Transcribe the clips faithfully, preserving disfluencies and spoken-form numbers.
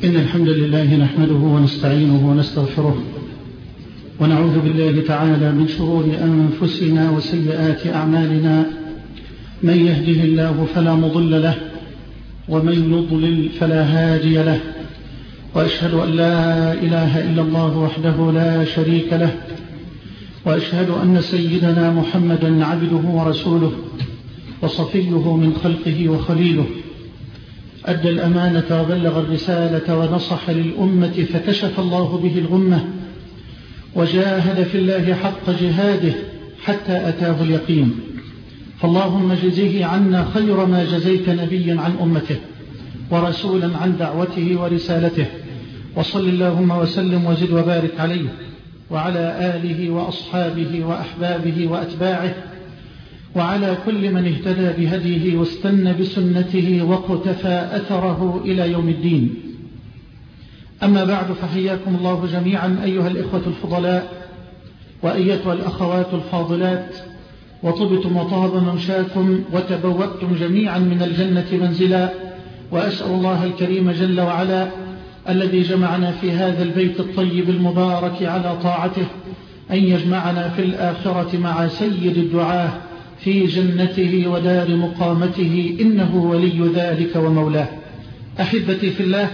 إن الحمد لله نحمده ونستعينه ونستغفره ونعوذ بالله تعالى من شرور أنفسنا وسيئات أعمالنا. من يهده الله فلا مضل له ومن يضلل فلا هادي له، وأشهد أن لا إله إلا الله وحده لا شريك له، وأشهد أن سيدنا محمدا عبده ورسوله وصفيه من خلقه وخليله، أدى الأمانة وبلغ الرسالة ونصح للأمة فكشف الله به الغمة، وجاهد في الله حق جهاده حتى أتاه اليقين. فاللهم جزيه عنا خير ما جزيت نبيا عن أمته ورسولا عن دعوته ورسالته، وصل اللهم وسلم وزد وبارك عليه وعلى آله وأصحابه وأحبابه وأتباعه وعلى كل من اهتدى بهديه واستنى بسنته واقتفى أثره إلى يوم الدين. أما بعد، فحياكم الله جميعا أيها الإخوة الفضلاء وأيتها الأخوات الفاضلات، وطبتم وطاب ممشاكم وتبوأتم جميعا من الجنة منزلا. وأسأل الله الكريم جل وعلا الذي جمعنا في هذا البيت الطيب المبارك على طاعته أن يجمعنا في الآخرة مع سيد الدعاة في جنته ودار مقامته، إنه ولي ذلك ومولاه. أحبتي في الله،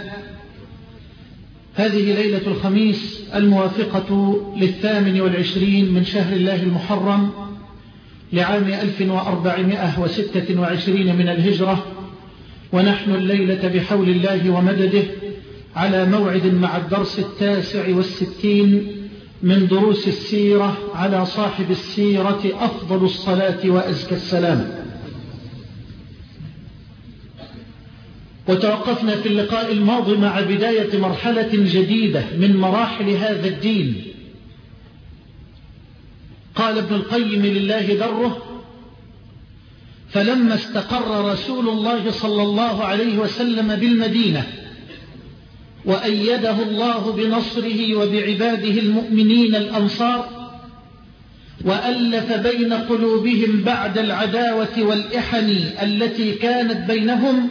هذه ليلة الخميس الموافقة للثامن والعشرين من شهر الله المحرم لعام ألف وأربعمائة وستة وعشرين من الهجرة، ونحن الليلة بحول الله ومدده على موعد مع الدرس التاسع والستين من دروس السيرة على صاحب السيرة أفضل الصلاة وأزكى السلام. وتوقفنا في اللقاء الماضي مع بداية مرحلة جديدة من مراحل هذا الدين. قال ابن القيم لله دره: فلما استقر رسول الله صلى الله عليه وسلم بالمدينة وأيده الله بنصره وبعباده المؤمنين الأنصار، وألف بين قلوبهم بعد العداوة والإحن التي كانت بينهم،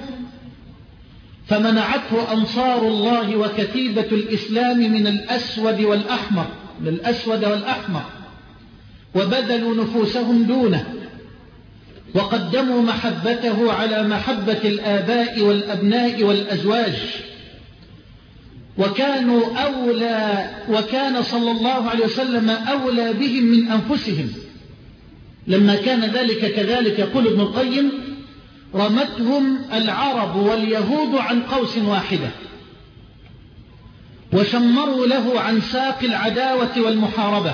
فمنعته أنصار الله وكتيبة الإسلام من الأسود والأحمر من الأسود والأحمر وبذلوا نفوسهم دونه، وقدموا محبته على محبة الآباء والأبناء والأزواج، وكانوا أولى وكان صلى الله عليه وسلم أولى بهم من أنفسهم. لما كان ذلك كذلك، يقول ابن القيم: رمتهم العرب واليهود عن قوس واحدة، وشمروا له عن ساق العداوة والمحاربة،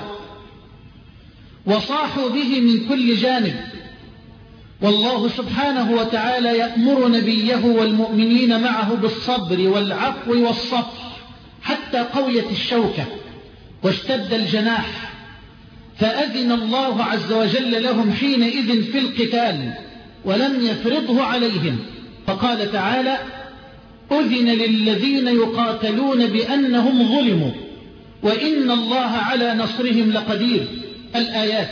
وصاحوا به من كل جانب. والله سبحانه وتعالى يأمر نبيه والمؤمنين معه بالصبر والعفو والصفح حتى قويت الشوكة واشتد الجناح، فأذن الله عز وجل لهم حينئذ في القتال ولم يفرضه عليهم، فقال تعالى: أذن للذين يقاتلون بأنهم ظلموا وإن الله على نصرهم لقدير. الآيات.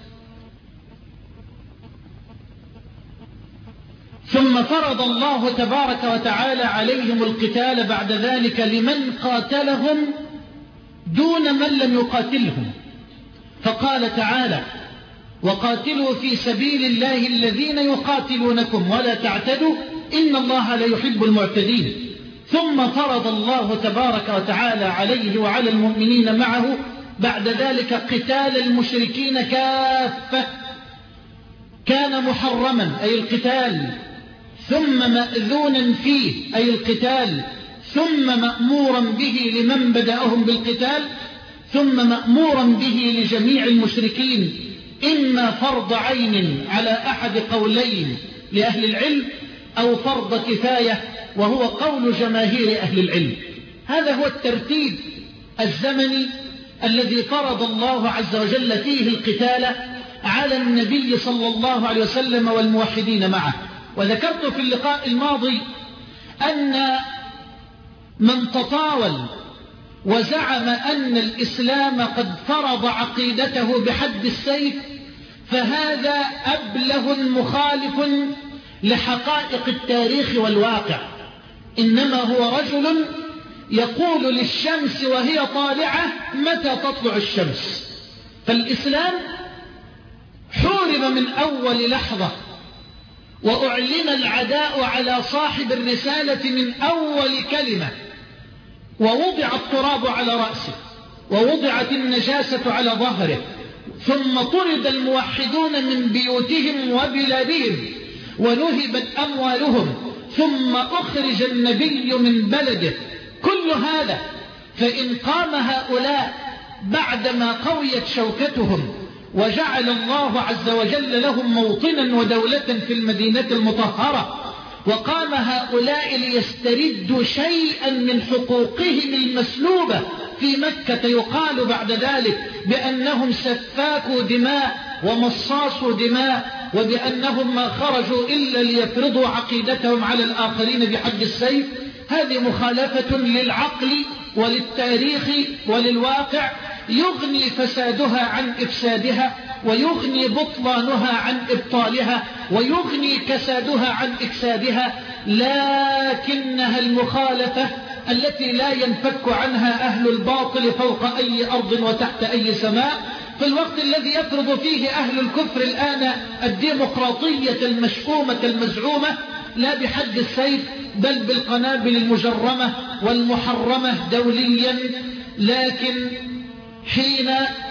ثم فرض الله تبارك وتعالى عليهم القتال بعد ذلك لمن قاتلهم دون من لم يقاتلهم، فقال تعالى: وقاتلوا في سبيل الله الذين يقاتلونكم ولا تعتدوا إن الله لا يحب المعتدين. ثم فرض الله تبارك وتعالى عليه وعلى المؤمنين معه بعد ذلك قتال المشركين كافة، كان محرما أي القتال، ثم مأذونا فيه أي القتال، ثم مأمورا به لمن بدأهم بالقتال، ثم مأمورا به لجميع المشركين، إما فرض عين على أحد قولين لأهل العلم أو فرض كفاية، وهو قول جماهير أهل العلم. هذا هو الترتيب الزمني الذي فرض الله عز وجل فيه القتال على النبي صلى الله عليه وسلم والموحدين معه. وذكرت في اللقاء الماضي أن من تطاول وزعم أن الإسلام قد فرض عقيدته بحد السيف فهذا أبله مخالف لحقائق التاريخ والواقع، إنما هو رجل يقول للشمس وهي طالعة متى تطلع الشمس. فالإسلام حورب من أول لحظة، وأعلن العداء على صاحب الرسالة من أول كلمة، ووضع التراب على رأسه، ووضعت النجاسة على ظهره، ثم طرد الموحدون من بيوتهم وبلادهم، ونهبت أموالهم، ثم أخرج النبي من بلده. كل هذا فإن قام هؤلاء بعدما قويت شوكتهم وجعل الله عز وجل لهم موطنا ودولة في المدينة المطهرة، وقام هؤلاء ليستردوا شيئا من حقوقهم المسلوبة في مكة، يقال بعد ذلك بأنهم سفاكوا دماء ومصاصوا دماء، وبأنهم ما خرجوا إلا ليفرضوا عقيدتهم على الآخرين بحد السيف. هذه مخالفة للعقل وللتاريخ وللواقع، يغني فسادها عن إفسادها، ويغني بطلانها عن إبطالها، ويغني كسادها عن إكسادها، لكنها المخالفة التي لا ينفك عنها أهل الباطل فوق أي أرض وتحت أي سماء. في الوقت الذي يفرض فيه أهل الكفر الآن الديمقراطية المشؤومة المزعومة، لا بحد السيف بل بالقنابل المجرمة والمحرمة دوليا، لكن حين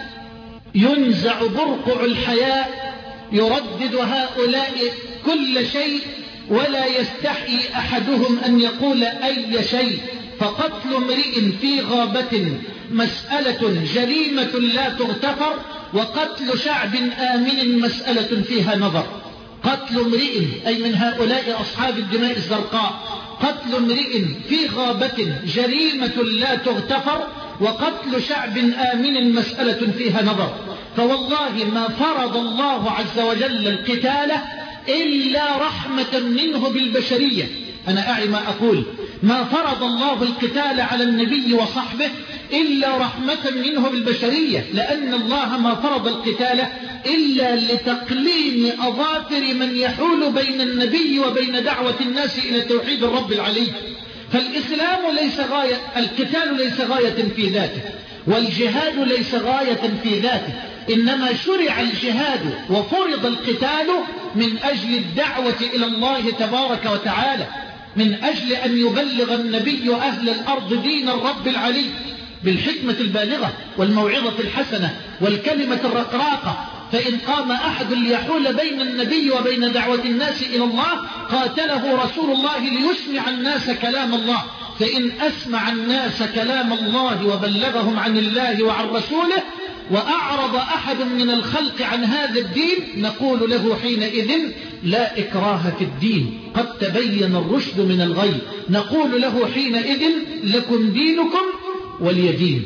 ينزع برقع الحياة يردد هؤلاء كل شيء، ولا يستحي أحدهم أن يقول أي شيء. فقتل امرئ في غابة مسألة جريمة لا تغتفر، وقتل شعب آمن مسألة فيها نظر. قتل امرئ أي من هؤلاء أصحاب الدماء الزرقاء، قتل امرئ في غابة جريمة لا تغتفر، وقتل شعب آمن مسألة فيها نظر. فوالله ما فرض الله عز وجل القتال إلا رحمة منه بالبشرية. أنا أعي ما أقول، ما فرض الله القتال على النبي وصحبه إلا رحمة منه بالبشرية، لأن الله ما فرض القتال إلا لتقليم أظافر من يحول بين النبي وبين دعوة الناس إلى توحيد الرب العلي. فالإسلام ليس غاية، القتال ليس غاية في ذاته، والجهاد ليس غاية في ذاته، إنما شرع الجهاد وفرض القتال من أجل الدعوة إلى الله تبارك وتعالى، من أجل أن يبلغ النبي أهل الأرض دين الرب العلي بالحكمة البالغة والموعظة الحسنة والكلمة الرقراقة. فإن قام أحد ليحول بين النبي وبين دعوة الناس إلى الله قاتله رسول الله ليسمع الناس كلام الله. فإن أسمع الناس كلام الله وبلغهم عن الله وعن رسوله، وأعرض أحد من الخلق عن هذا الدين، نقول له حينئذ لا إكراه في الدين، قد تبين الرشد من الغي. نقول له حينئذ لكم دينكم ولي دين.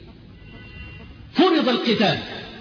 فرض القتال،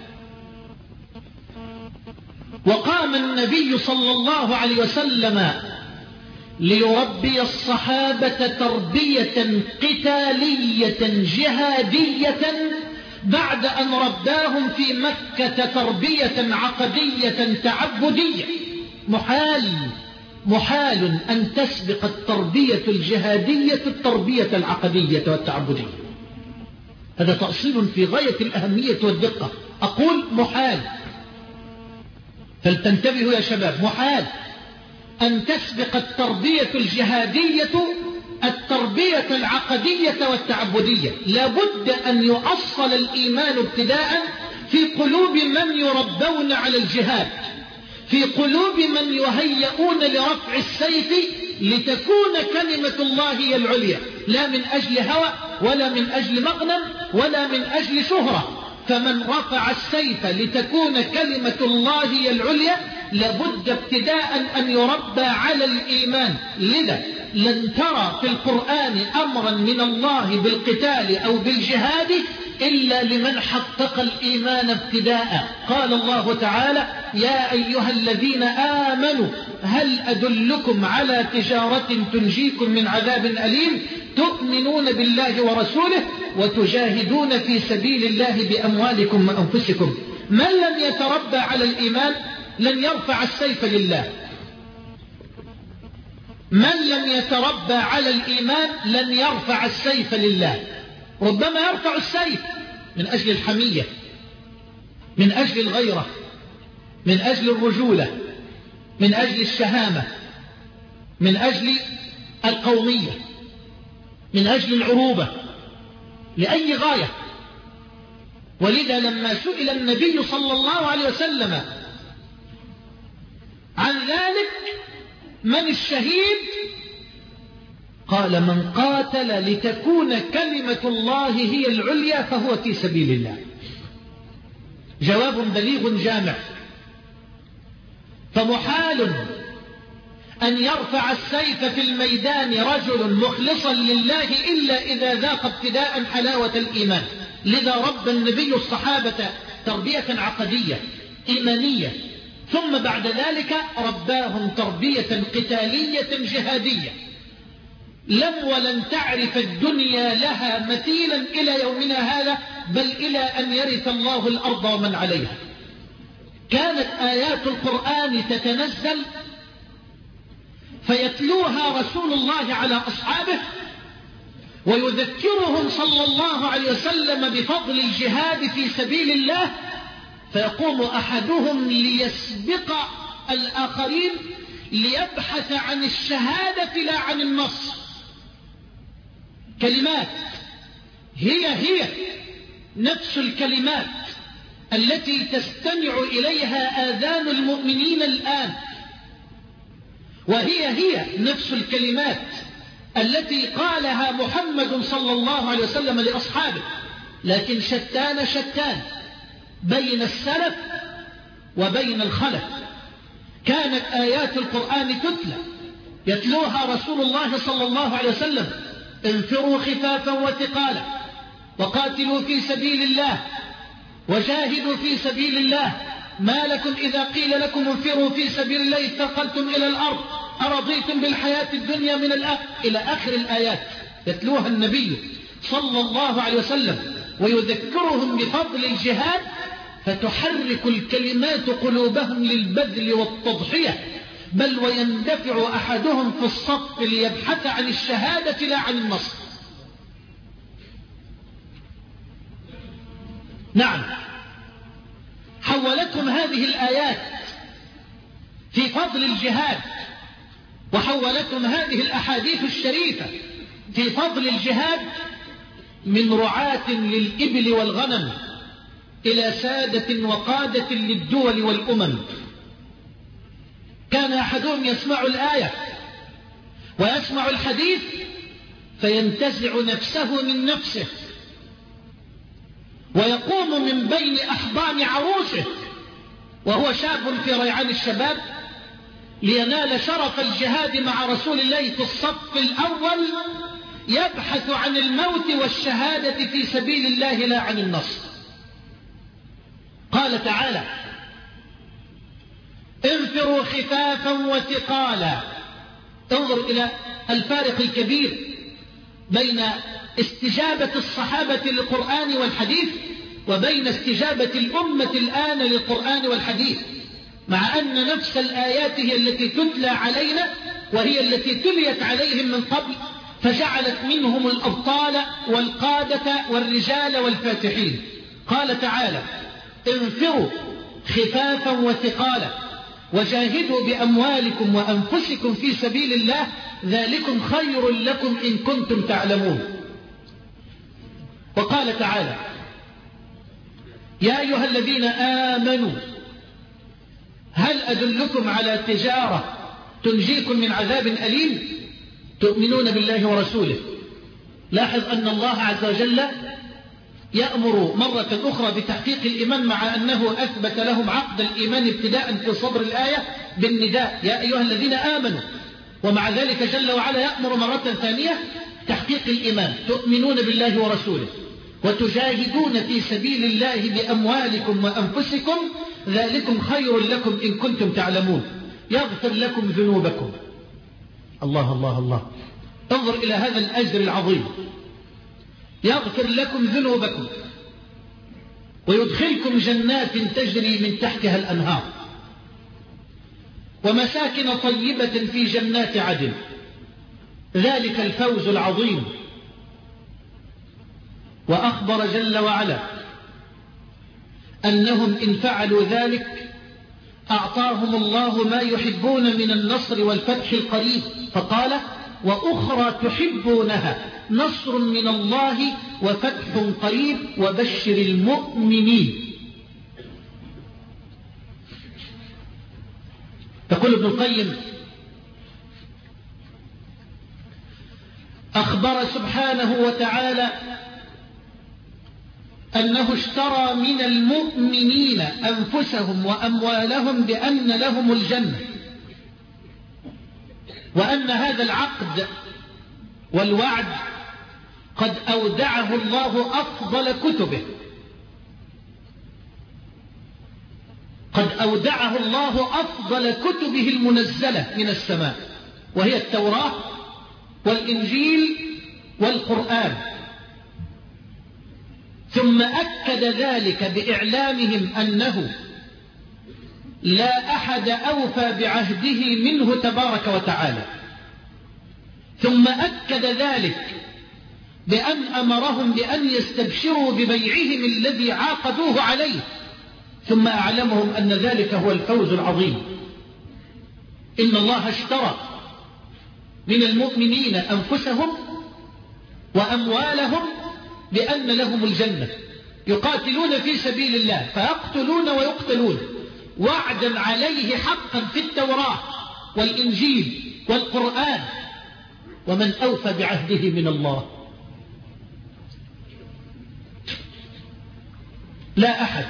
وقام النبي صلى الله عليه وسلم ليربي الصحابة تربية قتالية جهادية بعد أن رباهم في مكة تربية عقدية تعبدية. محال محال أن تسبق التربية الجهادية التربية العقدية والتعبدية. هذا تأصيل في غاية الأهمية والدقة. أقول محال، فلتنتبهوا يا شباب، محال أن تسبق التربية الجهادية التربية العقدية والتعبدية. لابد أن يؤصل الإيمان ابتداء في قلوب من يربون على الجهاد، في قلوب من يهيئون لرفع السيف لتكون كلمة الله هي العليا، لا من أجل هوى ولا من أجل مغنم ولا من أجل شهرة. فمن رفع السيف لتكون كلمة الله هي العليا لابد ابتداء أن يربى على الإيمان. لذا لن ترى في القرآن أمرا من الله بالقتال أو بالجهاد إلا لمن حقق الإيمان ابتداء. قال الله تعالى: يا أيها الذين آمنوا هل أدلكم على تجارة تنجيكم من عذاب أليم تؤمنون بالله ورسوله وتجاهدون في سبيل الله بأموالكم وأنفسكم. من لم يتربى على الإيمان لن يرفع السيف لله. من لم يتربى على الإيمان لن يرفع السيف لله. ربما يرفع السيف من أجل الحمية، من أجل الغيرة، من أجل الرجولة، من أجل الشهامة، من أجل القومية، من أجل العروبة، لأي غاية. ولذا لما سئل النبي صلى الله عليه وسلم عن ذلك من الشهيد، قال من قاتل لتكون كلمة الله هي العليا فهو في سبيل الله. جواب بليغ جامع. فمحال أن يرفع السيف في الميدان رجل مخلصا لله إلا إذا ذاق ابتداء حلاوة الإيمان. لذا رب النبي الصحابة تربية عقدية إيمانية، ثم بعد ذلك رباهم تربية قتالية جهادية لم ولن تعرف الدنيا لها مثيلا إلى يومنا هذا، بل إلى أن يرث الله الأرض ومن عليها. كانت آيات القرآن تتنزل فيتلوها رسول الله على أصحابه ويذكرهم صلى الله عليه وسلم بفضل الجهاد في سبيل الله، فيقوم أحدهم ليسبق الآخرين ليبحث عن الشهادة لا عن النص. كلمات هي هي نفس الكلمات التي تستمع إليها آذان المؤمنين الآن، وهي هي نفس الكلمات التي قالها محمد صلى الله عليه وسلم لأصحابه، لكن شتان شتان بين السلف وبين الخلف. كانت آيات القرآن تتلى يتلوها رسول الله صلى الله عليه وسلم: انفروا خفافا وثقالا وقاتلوا في سبيل الله وجاهدوا في سبيل الله، ما لكم إذا قيل لكم انفروا في سبيل الله اثقلتم إلى الأرض أرضيتم بالحياة الدنيا من الآخرة، إلى آخر الآيات يتلوها النبي صلى الله عليه وسلم ويذكرهم بفضل الجهاد، فتحرك الكلمات قلوبهم للبذل والتضحية، بل ويندفع أحدهم في الصف ليبحث عن الشهادة لا عن النصر. نعم، حولتهم هذه الآيات في فضل الجهاد، وحولتهم هذه الأحاديث الشريفة في فضل الجهاد من رعاة للإبل والغنم إلى سادة وقادة للدول والأمم. كان أحدهم يسمع الآية ويسمع الحديث فينتزع نفسه من نفسه ويقوم من بين أحضان عروسه وهو شاب في ريعان الشباب لينال شرف الجهاد مع رسول الله في الصف الأول، يبحث عن الموت والشهادة في سبيل الله لا عن النصر. قال تعالى: انفروا خفافا وثقالا. انظر إلى الفارق الكبير بين استجابة الصحابة للقرآن والحديث وبين استجابة الأمة الآن للقرآن والحديث، مع أن نفس الآيات هي التي تتلى علينا وهي التي تليت عليهم من قبل، فجعلت منهم الأبطال والقادة والرجال والفاتحين. قال تعالى: انفروا خفافا وثقالا وجاهدوا بأموالكم وأنفسكم في سبيل الله ذلكم خير لكم إن كنتم تعلمون. وقال تعالى: يا أيها الذين آمنوا هل أدلكم على تجارة تنجيكم من عذاب أليم تؤمنون بالله ورسوله. لاحظ أن الله عز وجل يأمر مرة أخرى بتحقيق الإيمان، مع أنه أثبت لهم عقد الإيمان ابتداء في صدر الآية بالنداء يا أيها الذين آمنوا، ومع ذلك جل وعلا يأمر مرة ثانية تحقيق الإيمان: تؤمنون بالله ورسوله وتجاهدون في سبيل الله بأموالكم وأنفسكم ذلكم خير لكم إن كنتم تعلمون، يغفر لكم ذنوبكم. الله الله الله، انظر إلى هذا الأجر العظيم، يغفر لكم ذنوبكم ويدخلكم جنات تجري من تحتها الأنهار ومساكن طيبة في جنات عدن ذلك الفوز العظيم. وأخبر جل وعلا أنهم إن فعلوا ذلك أعطاهم الله ما يحبون من النصر والفتح القريب، فقال وأخرى تحبونها نصر من الله وفتح قريب وبشر المؤمنين. يقول ابن القيم أخبر سبحانه وتعالى أنه اشترى من المؤمنين أنفسهم وأموالهم بأن لهم الجنة، وأن هذا العقد والوعد قد أودعه الله أفضل كتبه، قد أودعه الله أفضل كتبه المنزلة من السماء، وهي التوراة والإنجيل والقرآن. ثم أكد ذلك بإعلامهم أنه لا أحد أوفى بعهده منه تبارك وتعالى. ثم أكد ذلك بأن أمرهم بأن يستبشروا ببيعهم الذي عاقدوه عليه، ثم أعلمهم أن ذلك هو الفوز العظيم. إن الله اشترى من المؤمنين أنفسهم وأموالهم بأن لهم الجنة، يقاتلون في سبيل الله فيقتلون ويقتلون، وعدا عليه حقا في التوراة والإنجيل والقرآن. ومن أوفى بعهده من الله؟ لا أحد.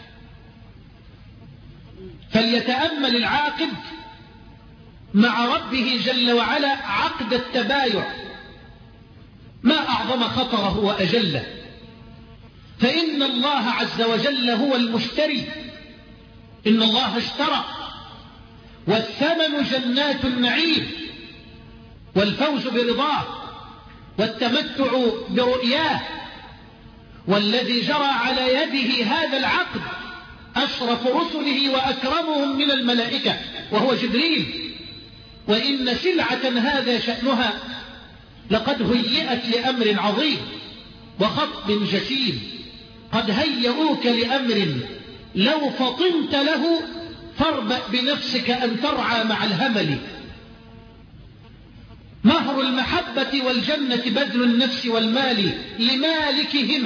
فليتأمل العاقد مع ربه جل وعلا عقد التبايع، ما أعظم خطره وأجله. فإن الله عز وجل هو المشتري، إن الله اشترى، والثمن جنات النعيم والفوز برضاه والتمتع برؤياه. والذي جرى على يده هذا العقد أشرف رسله وأكرمهم من الملائكة وهو جبريل. وإن سلعة هذا شأنها لقد هيئت لأمر عظيم وخطب جسيم، قد هيئوك لأمر لو فطنت له فاربأ بنفسك أن ترعى مع الهمل. مهر المحبة والجنة بذل النفس والمال لمالكهما.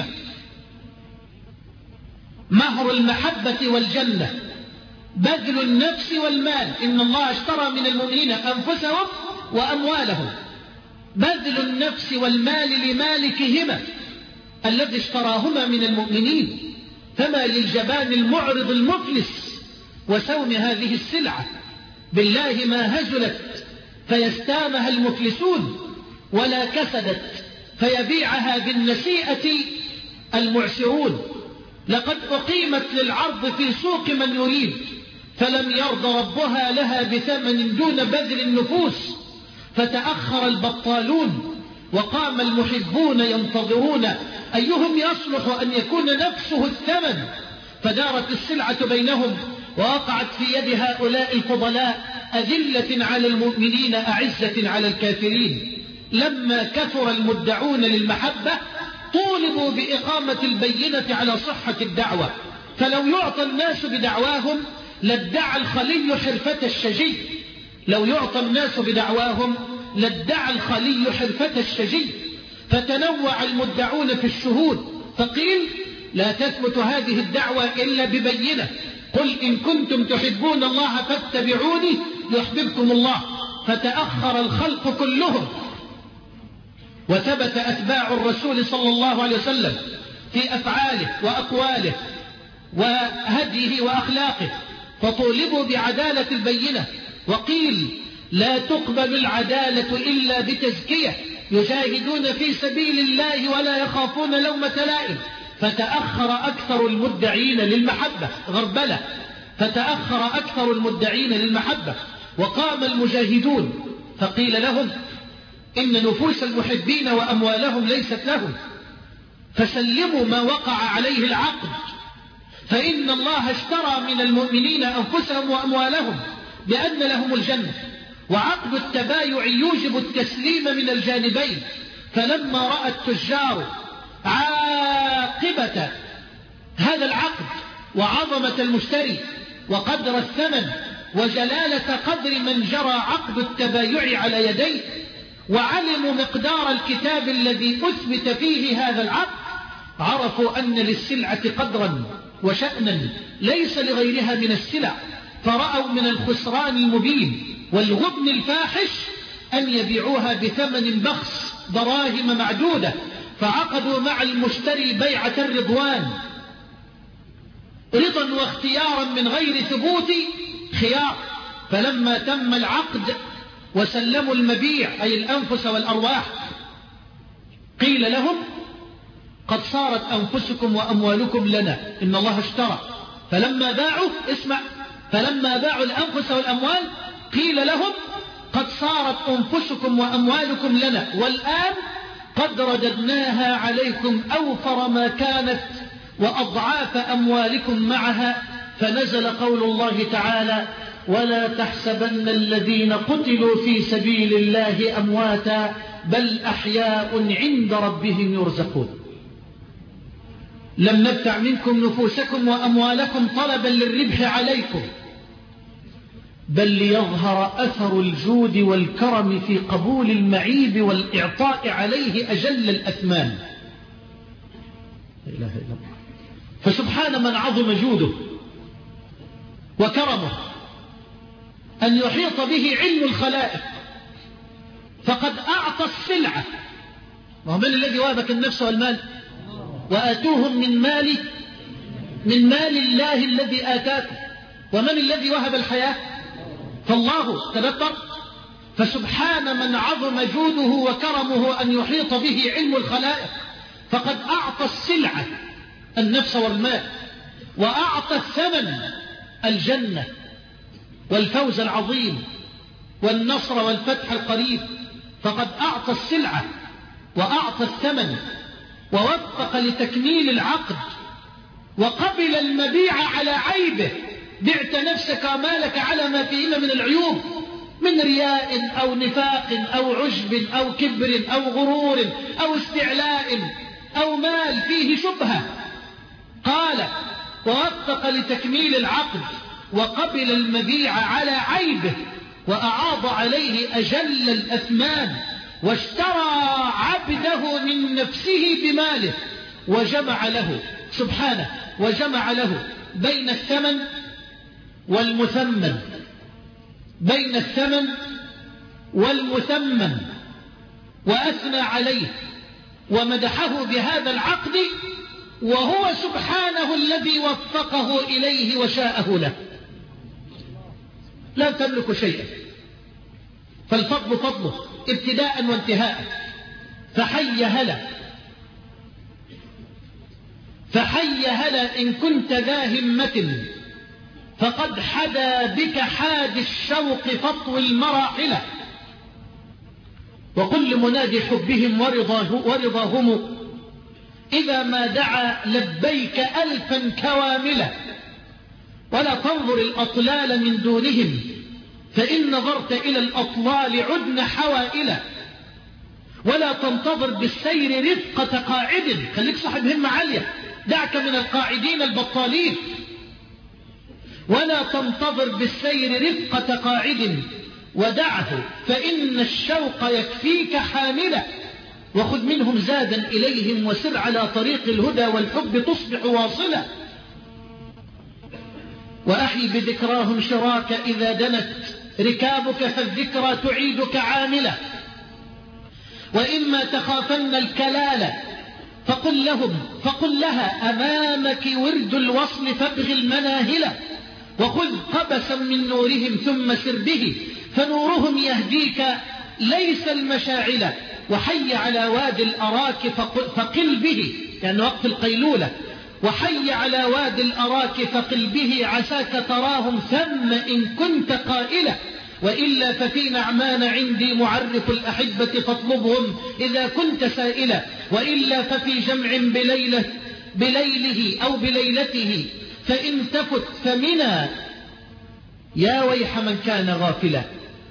مهر المحبة والجنة بذل النفس والمال. إن الله اشترى من المؤمنين أنفسهم وأموالهم، بذل النفس والمال لمالكهما الذي اشتراهما من المؤمنين. فما للجبان المعرض المفلس وسوم هذه السلعة بالله ما هزلت فيستامها المفلسون، ولا كسدت فيبيعها بالنسيئة المعسرون. لقد أقيمت للعرض في سوق من يريد، فلم يرض ربها لها بثمن دون بذل النفوس. فتأخر البطالون وقام المحبون ينتظرون أيهم يصلح أن يكون نفسه الثمن. فدارت السلعة بينهم ووقعت في يد هؤلاء الفضلاء أذلة على المؤمنين أعزة على الكافرين. لما كثر المدعون للمحبة طولبوا بإقامة البينة على صحة الدعوة. فلو يعطى الناس بدعواهم لادعى الخلي حرفة الشجي. لو يعطى الناس بدعواهم لادعى الخلي حرفة الشجي. فتنوع المدعون في الشهود، فقيل لا تثبت هذه الدعوة إلا ببينة. قل إن كنتم تحبون الله فاتبعوني يحببكم الله. فتأخر الخلق كلهم، وثبت أتباع الرسول صلى الله عليه وسلم في أفعاله وأقواله وهديه وأخلاقه، فطولبوا بعدالة البينة. وقيل لا تقبل العدالة إلا بتزكية، يجاهدون في سبيل الله ولا يخافون لومة لائم. فتأخر أكثر المدعين للمحبة غربلة، فتأخر أكثر المدعين للمحبة وقام المجاهدون. فقيل لهم إن نفوس المحبين وأموالهم ليست لهم، فسلموا ما وقع عليه العقد. فإن الله اشترى من المؤمنين أنفسهم وأموالهم بأن لهم الجنة، وعقد التبايع يوجب التسليم من الجانبين. فلما رأى التجار عاقبة هذا العقد وعظمة المشتري وقدر الثمن وجلالة قدر من جرى عقد التبايع على يديه، وعلموا مقدار الكتاب الذي أثبت فيه هذا العقد، عرفوا أن للسلعة قدرا وشأنا ليس لغيرها من السلع، فرأوا من الخسران المبين والغبن الفاحش أن يبيعوها بثمن بخس دراهم معدودة، فعقدوا مع المشتري بيعة الرضوان رضا واختيارا من غير ثبوت خيار. فلما تم العقد وسلموا المبيع أي الأنفس والأرواح قيل لهم قد صارت أنفسكم وأموالكم لنا، إن الله اشترى. فلما باعوا اسمع فلما باعوا الأنفس والأموال قيل لهم قد صارت أنفسكم وأموالكم لنا، والآن قد رددناها عليكم أوفر ما كانت وأضعاف أموالكم معها. فنزل قول الله تعالى: ولا تحسبن الذين قتلوا في سبيل الله أمواتا بل أحياء عند ربهم يرزقون. لم نبتع منكم نفوسكم وأموالكم طلبا للربح عليكم، بل ليظهر أثر الجود والكرم في قبول المعيب والإعطاء عليه أجل الأثمان. لا إله إلا الله. فسبحان من عظم جوده وكرمه أن يحيط به علم الخلائق، فقد أعطى السلعة. ومن الذي وهبك النفس والمال؟ وآتوهم من مال من مال الله الذي آتاكم. ومن الذي وهب الحياة؟ فالله. تذكر. فسبحان من عظم جوده وكرمه أن يحيط به علم الخلائق، فقد أعطى السلعة النفس والمال، وأعطى الثمن الجنة والفوز العظيم والنصر والفتح القريب. فقد أعطى السلعة وأعطى الثمن ووفق لتكميل العقد وقبل المبيع على عيبه. بعت نفسك ومالك على ما فيهما من العيوب، من رياء أو نفاق أو عجب أو كبر أو غرور أو استعلاء أو مال فيه شبهة. قال: ووفق لتكميل العقد وقبل المبيع على عيبه وأعاض عليه أجل الأثمان، واشترى عبده من نفسه بماله وجمع له سبحانه وجمع له بين الثمن والمثمن بين الثمن والمثمن وأثنى عليه ومدحه بهذا العقد، وهو سبحانه الذي وفقه إليه وشاءه له. لا تملك شيئا، فالفضل فضله ابتداء وانتهاء. فحي هلا فحي هلا إن كنت ذا همة، فقد حدا بك حاد الشوق فطو المراحل. وقل لمنادي حبهم ورضاه ورضاهم إذا ما دعا لبيك ألفا كواملا. ولا تنظر الأطلال من دونهم، فإن نظرت إلى الأطلال عدن حوائلا. ولا تنتظر بالسير رفقة قاعد، خليك صاحب همة عالية، دعك من القاعدين البطالين. ولا تنتظر بالسير رفقة قاعد ودعه، فإن الشوق يكفيك حاملا. وخذ منهم زادا إليهم وسر على طريق الهدى والحب تصبح واصلا. وأحي بذكراهم شراك إذا دنت ركابك، فالذكرى تعيدك عاملة. وإما تخافن الكلالة فقل لهم فقل لها أمامك ورد الوصل فابغ المناهلة. وخذ قبسا من نورهم ثم سر به، فنورهم يهديك ليس المشاعل. وحي على وادي الأراك فقل به، يعني وقت القيلولة. وحي على وادي الأراك فقل به، عساك تراهم ثم إن كنت قائلة. وإلا ففي نعمان عندي معرف الأحبة، فاطلبهم إذا كنت سائلة. وإلا ففي جمع بليلة بليله أو بليلته، فإن تفت فمنا يا ويح من كان غافلا.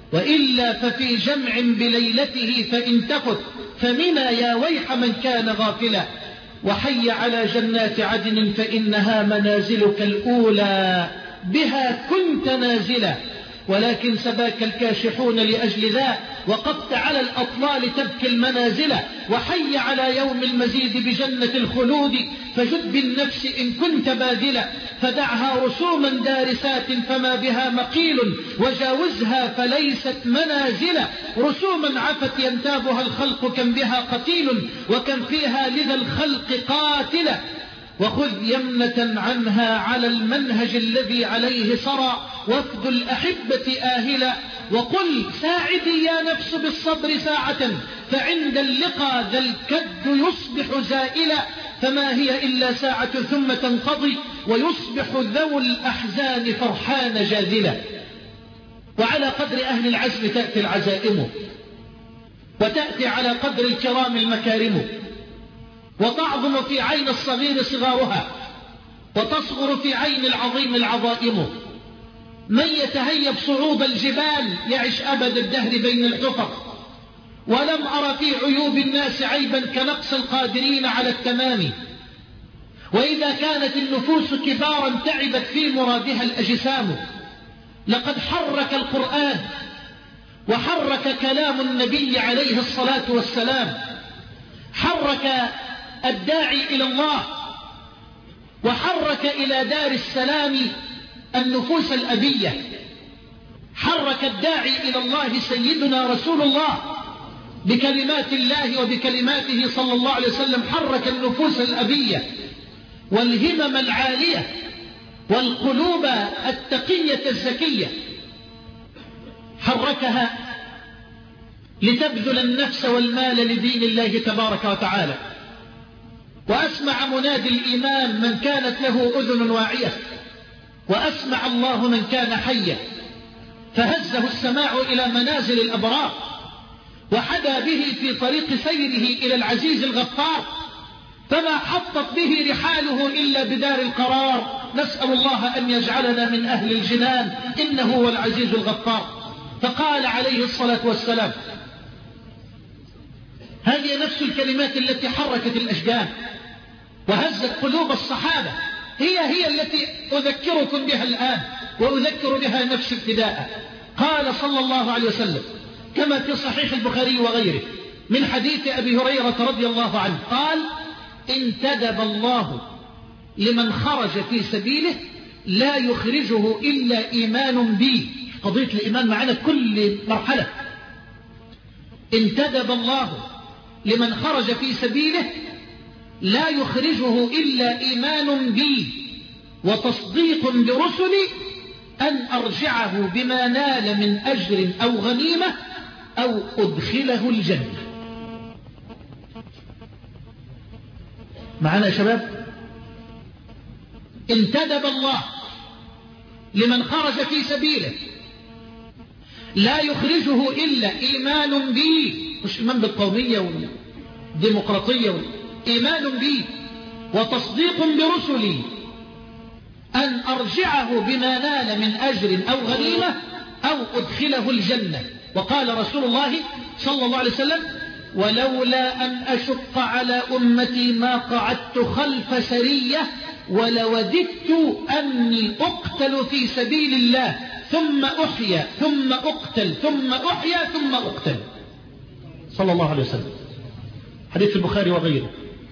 وإلا ففي جمع بليلته فإن تفت فمنى يا ويح من كان غافلا. وحي على جنات عدن فإنها منازلك الأولى بها كنت نازلا. ولكن سباك الكاشحون لأجل ذا وقفت على الأطلال تبكي المنازل. وحي على يوم المزيد بجنة الخلود فجد بالنفس إن كنت باذلا. فدعها رسوما دارسات فما بها مقيل وجاوزها فليست منازلا. رسوما عفت ينتابها الخلق كم بها قتيل وكم فيها لذا الخلق قاتلا. وخذ يمنة عنها على المنهج الذي عليه سرى وفد الأحبة آهلا. وقل ساعدي يا نفس بالصبر ساعة فعند اللقاء ذا الكد يصبح زائلا. فما هي إلا ساعة ثم تنقضي ويصبح ذو الأحزان فرحان جاذلا. وعلى قدر أهل العزم تأتي العزائم وتأتي على قدر الكرام المكارم. وتعظم في عين الصغير صغارها وتصغر في عين العظيم العظائم. من يتهيب صعود الجبال يعش أبد الدهر بين الحفر. ولم أر في عيوب الناس عيبا كنقص القادرين على التمام. وإذا كانت النفوس كبارا تعبت في مرادها الأجسام. لقد حرك القرآن وحرك كلام النبي عليه الصلاة والسلام. حرك الداعي إلى الله وحرك إلى دار السلام النفوس الأبية. حرك الداعي إلى الله سيدنا رسول الله بكلمات الله وبكلماته صلى الله عليه وسلم. حرك النفوس الأبية والهمم العالية والقلوب التقية الزكية. حركها لتبذل النفس والمال لدين الله تبارك وتعالى. وأسمع منادي الإيمان من كانت له أذن واعية وأسمع الله من كان حيا. فهزه السماع إلى منازل الأبرار وحدا به في طريق سيره إلى العزيز الغفار. فما حطت به رحاله إلا بدار القرار. نسأل الله أن يجعلنا من أهل الجنان إنه هو العزيز الغفار. فقال عليه الصلاة والسلام هذه نفس الكلمات التي حركت الأشجان وهزت قلوب الصحابة هي هي التي أذكركم بها الآن وأذكر بها نفسي ابتداء. قال صلى الله عليه وسلم كما في صحيح البخاري وغيره من حديث أبي هريرة رضي الله عنه قال انتدب الله لمن خرج في سبيله لا يخرجه إلا إيمان بي. قضية الإيمان معنا كل مرحلة. انتدب الله لمن خرج في سبيله لا يخرجه إلا إيمان بي وتصديق برسلي أن أرجعه بما نال من أجر أو غنيمة أو أدخله الجنة. معنا يا شباب؟ انتدب الله لمن خرج في سبيله لا يخرجه إلا إيمان بي، مش إيمان بالقومية والديمقراطية، إيمان بي وتصديق برسلي أن أرجعه بما نال من أجر أو غنيمة أو أدخله الجنة. وقال رسول الله صلى الله عليه وسلم ولولا أن أشق على أمتي ما قعدت خلف سرية ولوددت أني أقتل في سبيل الله ثم أحيا ثم أقتل ثم أحيا ثم أقتل صلى الله عليه وسلم. حديث البخاري وغيره.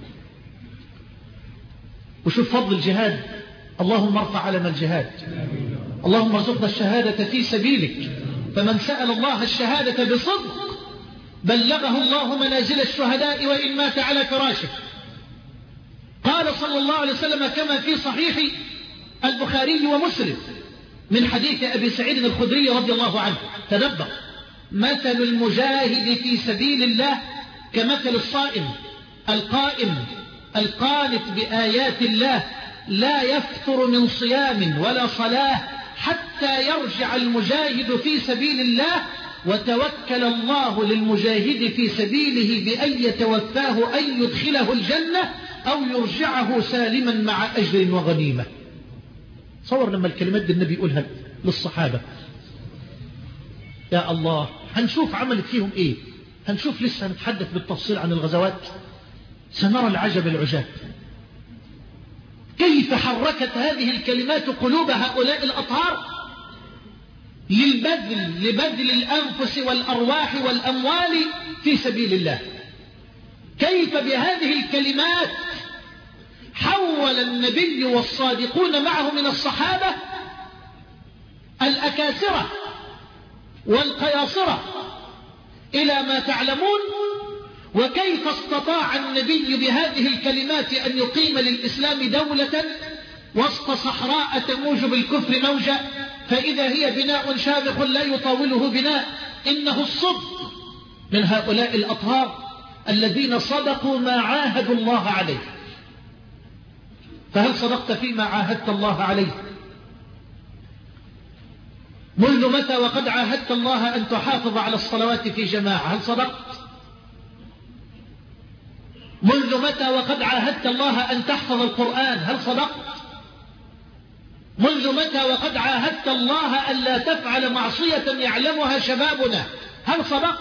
وشوف فضل الجهاد. اللهم ارفع علم الجهاد، اللهم ارزقنا الشهادة في سبيلك. فمن سأل الله الشهادة بصدق بلغه الله منازل الشهداء وإن مات على فراشه. قال صلى الله عليه وسلم كما في صحيح البخاري ومسلم من حديث أبي سعيد الخدري رضي الله عنه تدبر مثل المجاهد في سبيل الله كمثل الصائم القائم القانت بآيات الله لا يفتر من صيام ولا صلاة حتى يرجع المجاهد في سبيل الله وتوكل الله للمجاهد في سبيله بأن يتوفاه أن يدخله الجنة أو يرجعه سالما مع أجر وغنيمة. صور لما الكلمات دي النبي يقولها للصحابة يا الله، هنشوف عملت فيهم ايه، هنشوف لسه نتحدث بالتفصيل عن الغزوات، سنرى العجب العجاب. كيف حركت هذه الكلمات قلوب هؤلاء الأطهار للبذل، لبذل الأنفس والأرواح والأموال في سبيل الله. كيف بهذه الكلمات حول النبي والصادقون معه من الصحابة الأكاسرة والقياصرة إلى ما تعلمون، وكيف استطاع النبي بهذه الكلمات أن يقيم للإسلام دولة وسط صحراء تموج بالكفر موجة، فإذا هي بناء شامخ لا يطاوله بناء. إنه الصدق من هؤلاء الأطهار الذين صدقوا ما عاهدوا الله عليه. فهل صدقت فيما عاهدت الله عليه؟ منذ متى وقد عاهدت الله أن تحافظ على الصلوات في جماعة؟ هل صدقت؟ منذ متى وقد عاهدت الله أن تحفظ القرآن؟ هل صدقت؟ منذ متى وقد عاهدت الله أن لا تفعل معصية يعلمها شبابنا؟ هل صدقت؟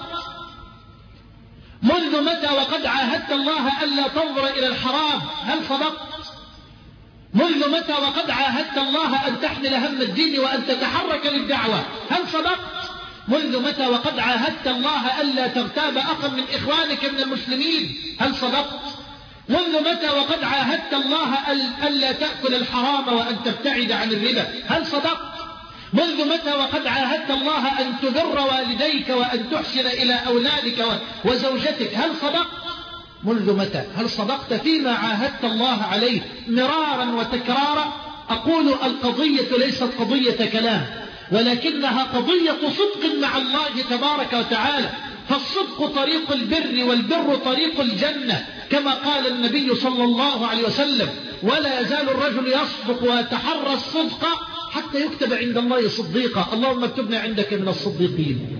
منذ متى وقد عاهدت الله أن لا تنظر إلى الحرام؟ هل صدقت؟ منذ متى وقد عاهدت الله أن تحمل هم الدين وأن تتحرك للدعوة؟ هل صدقت؟ منذ متى وقد عاهدت الله ألا تغتاب أخا من إخوانك من المسلمين؟ هل صدقت؟ منذ متى وقد عاهدت الله ألا تأكل الحرام وأن تبتعد عن الربا؟ هل صدقت؟ منذ متى وقد عاهدت الله أن تبر والديك وأن تحسن إلى أولادك وزوجتك؟ هل صدقت؟ منذ متى؟ هل صدقت فيما عاهدت الله عليه مرارا وتكرارا؟ أقول القضية ليست قضية كلام، ولكنها قضية صدق مع الله تبارك وتعالى. فالصدق طريق البر، والبر طريق الجنة، كما قال النبي صلى الله عليه وسلم: ولا يزال الرجل يصدق ويتحرى الصدق حتى يكتب عند الله صديقا. اللهم اكتبنا عندك من الصديقين.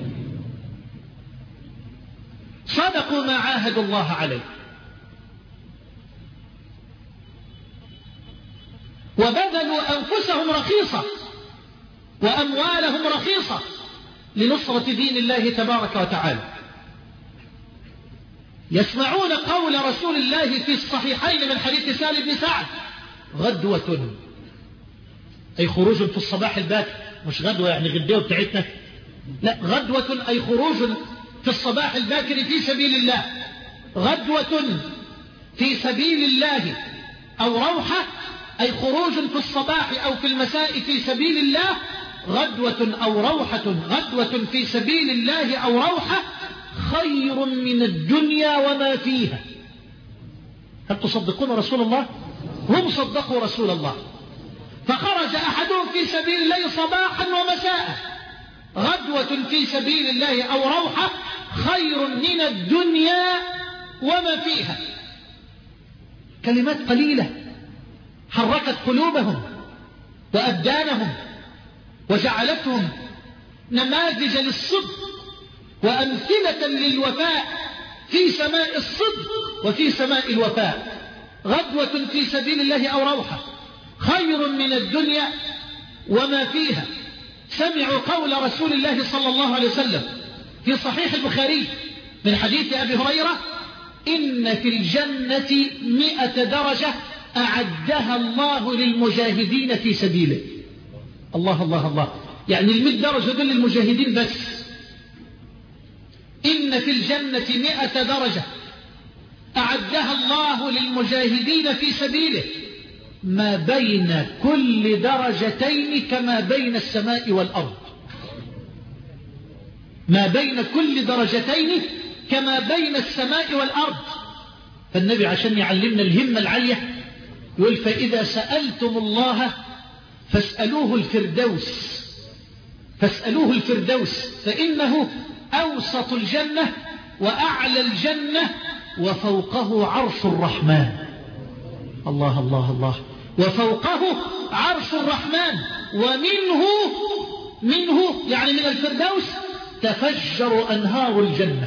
صدقوا ما عاهدوا الله عليه، وبذلوا أنفسهم رخيصة وأموالهم رخيصة لنصرة دين الله تبارك وتعالى. يسمعون قول رسول الله في الصحيحين من حديث سهل بن سعد: غدوة، أي خروج في الصباح الباكر، مش غدوة يعني غدوة بتاعتنا، لا، غدوة أي خروج في الصباح الباكر في سبيل الله. غدوة في سبيل الله أو روحة، أي خروج في الصباح أو في المساء في سبيل الله. غدوة أو روحة، غدوة في سبيل الله أو روحة خير من الدنيا وما فيها. هل تصدقون رسول الله؟ هم صدقوا رسول الله. فخرج أحدهم في سبيل الله صباحا ومساء. غدوة في سبيل الله أو روحة خير من الدنيا وما فيها. كلمات قليلة حركت قلوبهم وأبدانهم وجعلتهم نماذج للصدق وأمثلة للوفاء في سماء الصدق وفي سماء الوفاء. غدوة في سبيل الله أو روحة خير من الدنيا وما فيها. سمعوا قول رسول الله صلى الله عليه وسلم في صحيح البخاري من حديث أبي هريرة: إن في الجنة مئة درجة أعدها الله للمجاهدين في سبيله. الله الله الله، يعني المئة درجة دول للمجاهدين بس. إن في الجنة مئة درجة أعدها الله للمجاهدين في سبيله، ما بين كل درجتين كما بين السماء والأرض. ما بين كل درجتين كما بين السماء والأرض. فالنبي عشان يعلمنا الهمة العالية يقول: فإذا سألتم الله فاسألوه الفردوس، فاسألوه الفردوس فإنه أوسط الجنة وأعلى الجنة وفوقه عرش الرحمن. الله الله الله، وفوقه عرش الرحمن، ومنه منه يعني من الفردوس تفجر أنهار الجنة.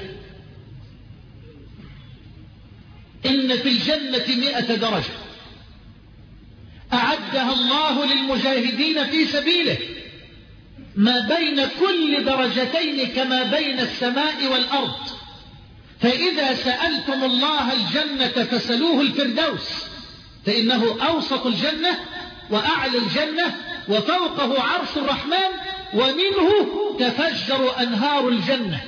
إن في الجنة مئة درجة أعدها الله للمجاهدين في سبيله، ما بين كل درجتين كما بين السماء والأرض. فإذا سألتم الله الجنة فسلوه الفردوس، فإنه أوسط الجنة وأعلى الجنة وفوقه عرش الرحمن، ومنه تفجر أنهار الجنة.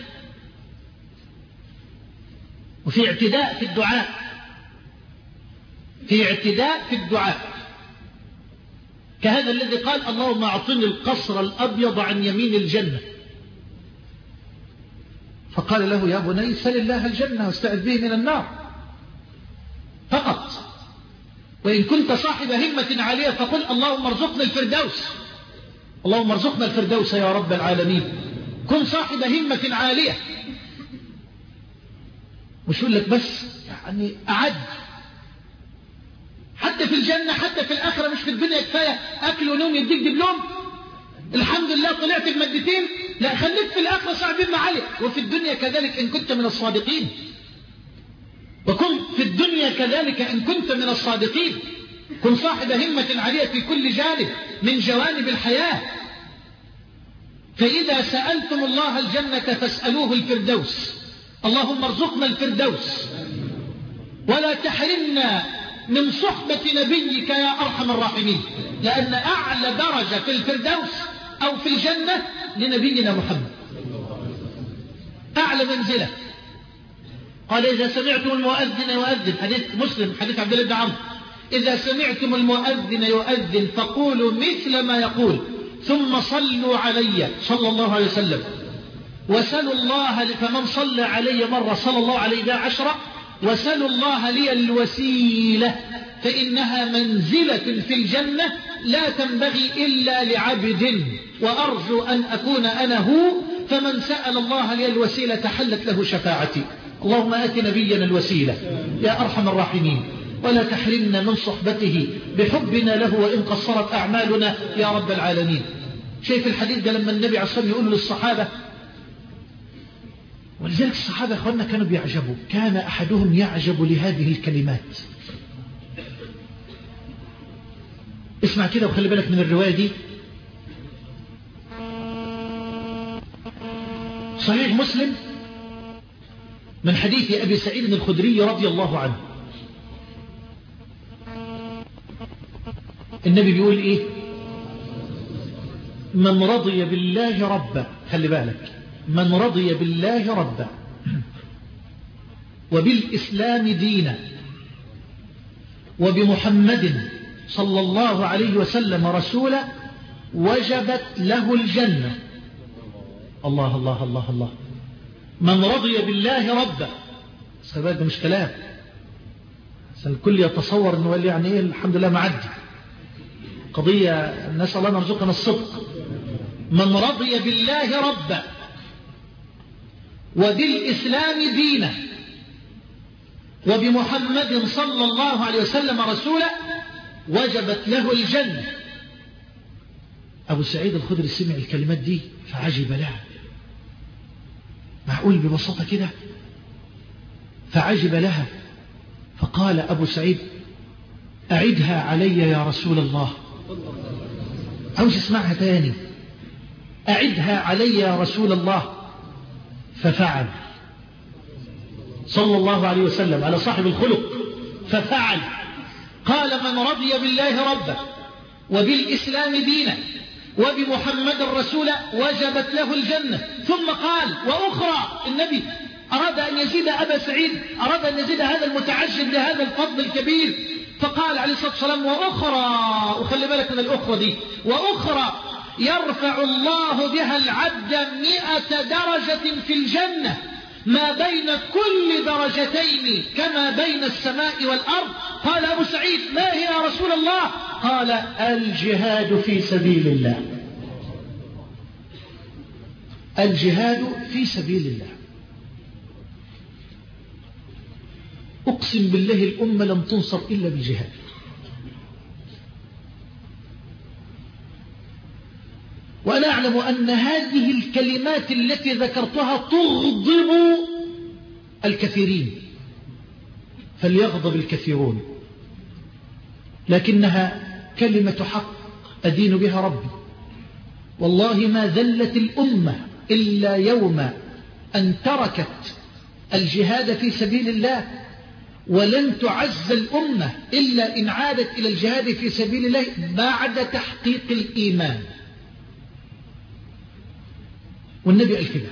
وفي اعتداء في الدعاء، في اعتداء في الدعاء كهذا الذي قال اللهم أعطني القصر الأبيض عن يمين الجنة، فقال له يا بني سل الله الجنة واستعذ به من النار فقط. وإن كنت صاحب همة عالية فقل اللهم ارزقنا الفردوس، اللهم ارزقنا الفردوس يا رب العالمين. كن صاحب همة عالية، مش يقول لك بس يعني أعد، حتى في الجنة حتى في الآخرة مش في الدنيا كفاية أكل ونوم يديك دبلوم الحمد لله طلعت بمادتين، لا خليك في الآخرة صاحب همة عالية. وفي الدنيا كذلك إن كنت من الصادقين، وكن في الدنيا كذلك إن كنت من الصادقين. كن صاحب همة عالية في كل جانب من جوانب الحياة. فإذا سألتم الله الجنة فاسألوه الفردوس، اللهم ارزقنا الفردوس ولا تحرمنا من صحبة نبيك يا أرحم الراحمين، لأن أعلى درجة في الفردوس أو في الجنة لنبينا محمد، أعلى منزلة. قال إذا سمعتم المؤذن يؤذن، حديث مسلم حديث عبد الله بن عمرو، إذا سمعتم المؤذن يؤذن فقولوا مثل ما يقول ثم صلوا علي صلى الله عليه وسلم وسلوا الله، فمن صلى علي مرة صلى الله عليه بها عشرة، وسلوا الله لي الوسيلة فإنها منزلة في الجنة لا تنبغي إلا لعبد، وأرجو أن أكون أنا هو، فمن سأل الله لي الوسيلة حلت له شفاعتي. اللهم آت نبينا الوسيلة يا أرحم الراحمين، ولا تحرمنا من صحبته بحبنا له وإن قصرت أعمالنا يا رب العالمين. شايف الحديث ده لما النبي عليه الصلاة والسلام يقول للصحابة، ولذلك الصحابة أخوانا كانوا بيعجبوا، كان أحدهم يعجب لهذه الكلمات. اسمع كده وخلي بالك من الرواية دي، صحيح مسلم من حديث أبي سعيد الخدري رضي الله عنه. النبي بيقول إيه؟ من رضي بالله ربا، خلي بالك، من رضي بالله ربا وبالإسلام دينا وبمحمد صلى الله عليه وسلم رسولا وجبت له الجنة. الله الله الله الله. من رضي بالله ربا، سبب ده مش كلام، الكل يتصور انه قال يعني ايه الحمد لله معدي قضية، نسأل الله نرزقنا الصدق. من رضي بالله ربا وبالإسلام دينا وبمحمد صلى الله عليه وسلم رسولا وجبت له الجنة. أبو سعيد الخدري سمع الكلمات دي فعجب لها، معقول ببساطة كده؟ فعجب لها فقال أبو سعيد أعدها علي يا رسول الله، عاوز اسمعها تاني، أعدها علي يا رسول الله. ففعل صلى الله عليه وسلم على صاحب الخلق، ففعل. قال من رضي بالله ربا وبالإسلام دينا وبمحمد رسولا وجبت له الجنة. ثم قال وأخرى، النبي أراد أن يزيد أبا سعيد، أراد أن يزيد هذا المتعجب لهذا الفضل الكبير، فقال عليه الصلاة والسلام وأخرى، وخلي بالك من الأخرى دي، وأخرى يرفع الله بها العبد مئة درجة في الجنة ما بين كل درجتين كما بين السماء والأرض. قال أبو سعيد ما هي يا رسول الله؟ قال الجهاد في سبيل الله، الجهاد في سبيل الله. أقسم بالله الأمة لم تنصر إلا بالجهاد. وأنا أعلم أن هذه الكلمات التي ذكرتها تغضب الكثيرين، فليغضب الكثيرون، لكنها كلمة حق أدين بها ربي، والله ما ذلت الأمة إلا يوم أن تركت الجهاد في سبيل الله، ولن تعز الأمة إلا إن عادت إلى الجهاد في سبيل الله بعد تحقيق الإيمان. والنبي قال كده.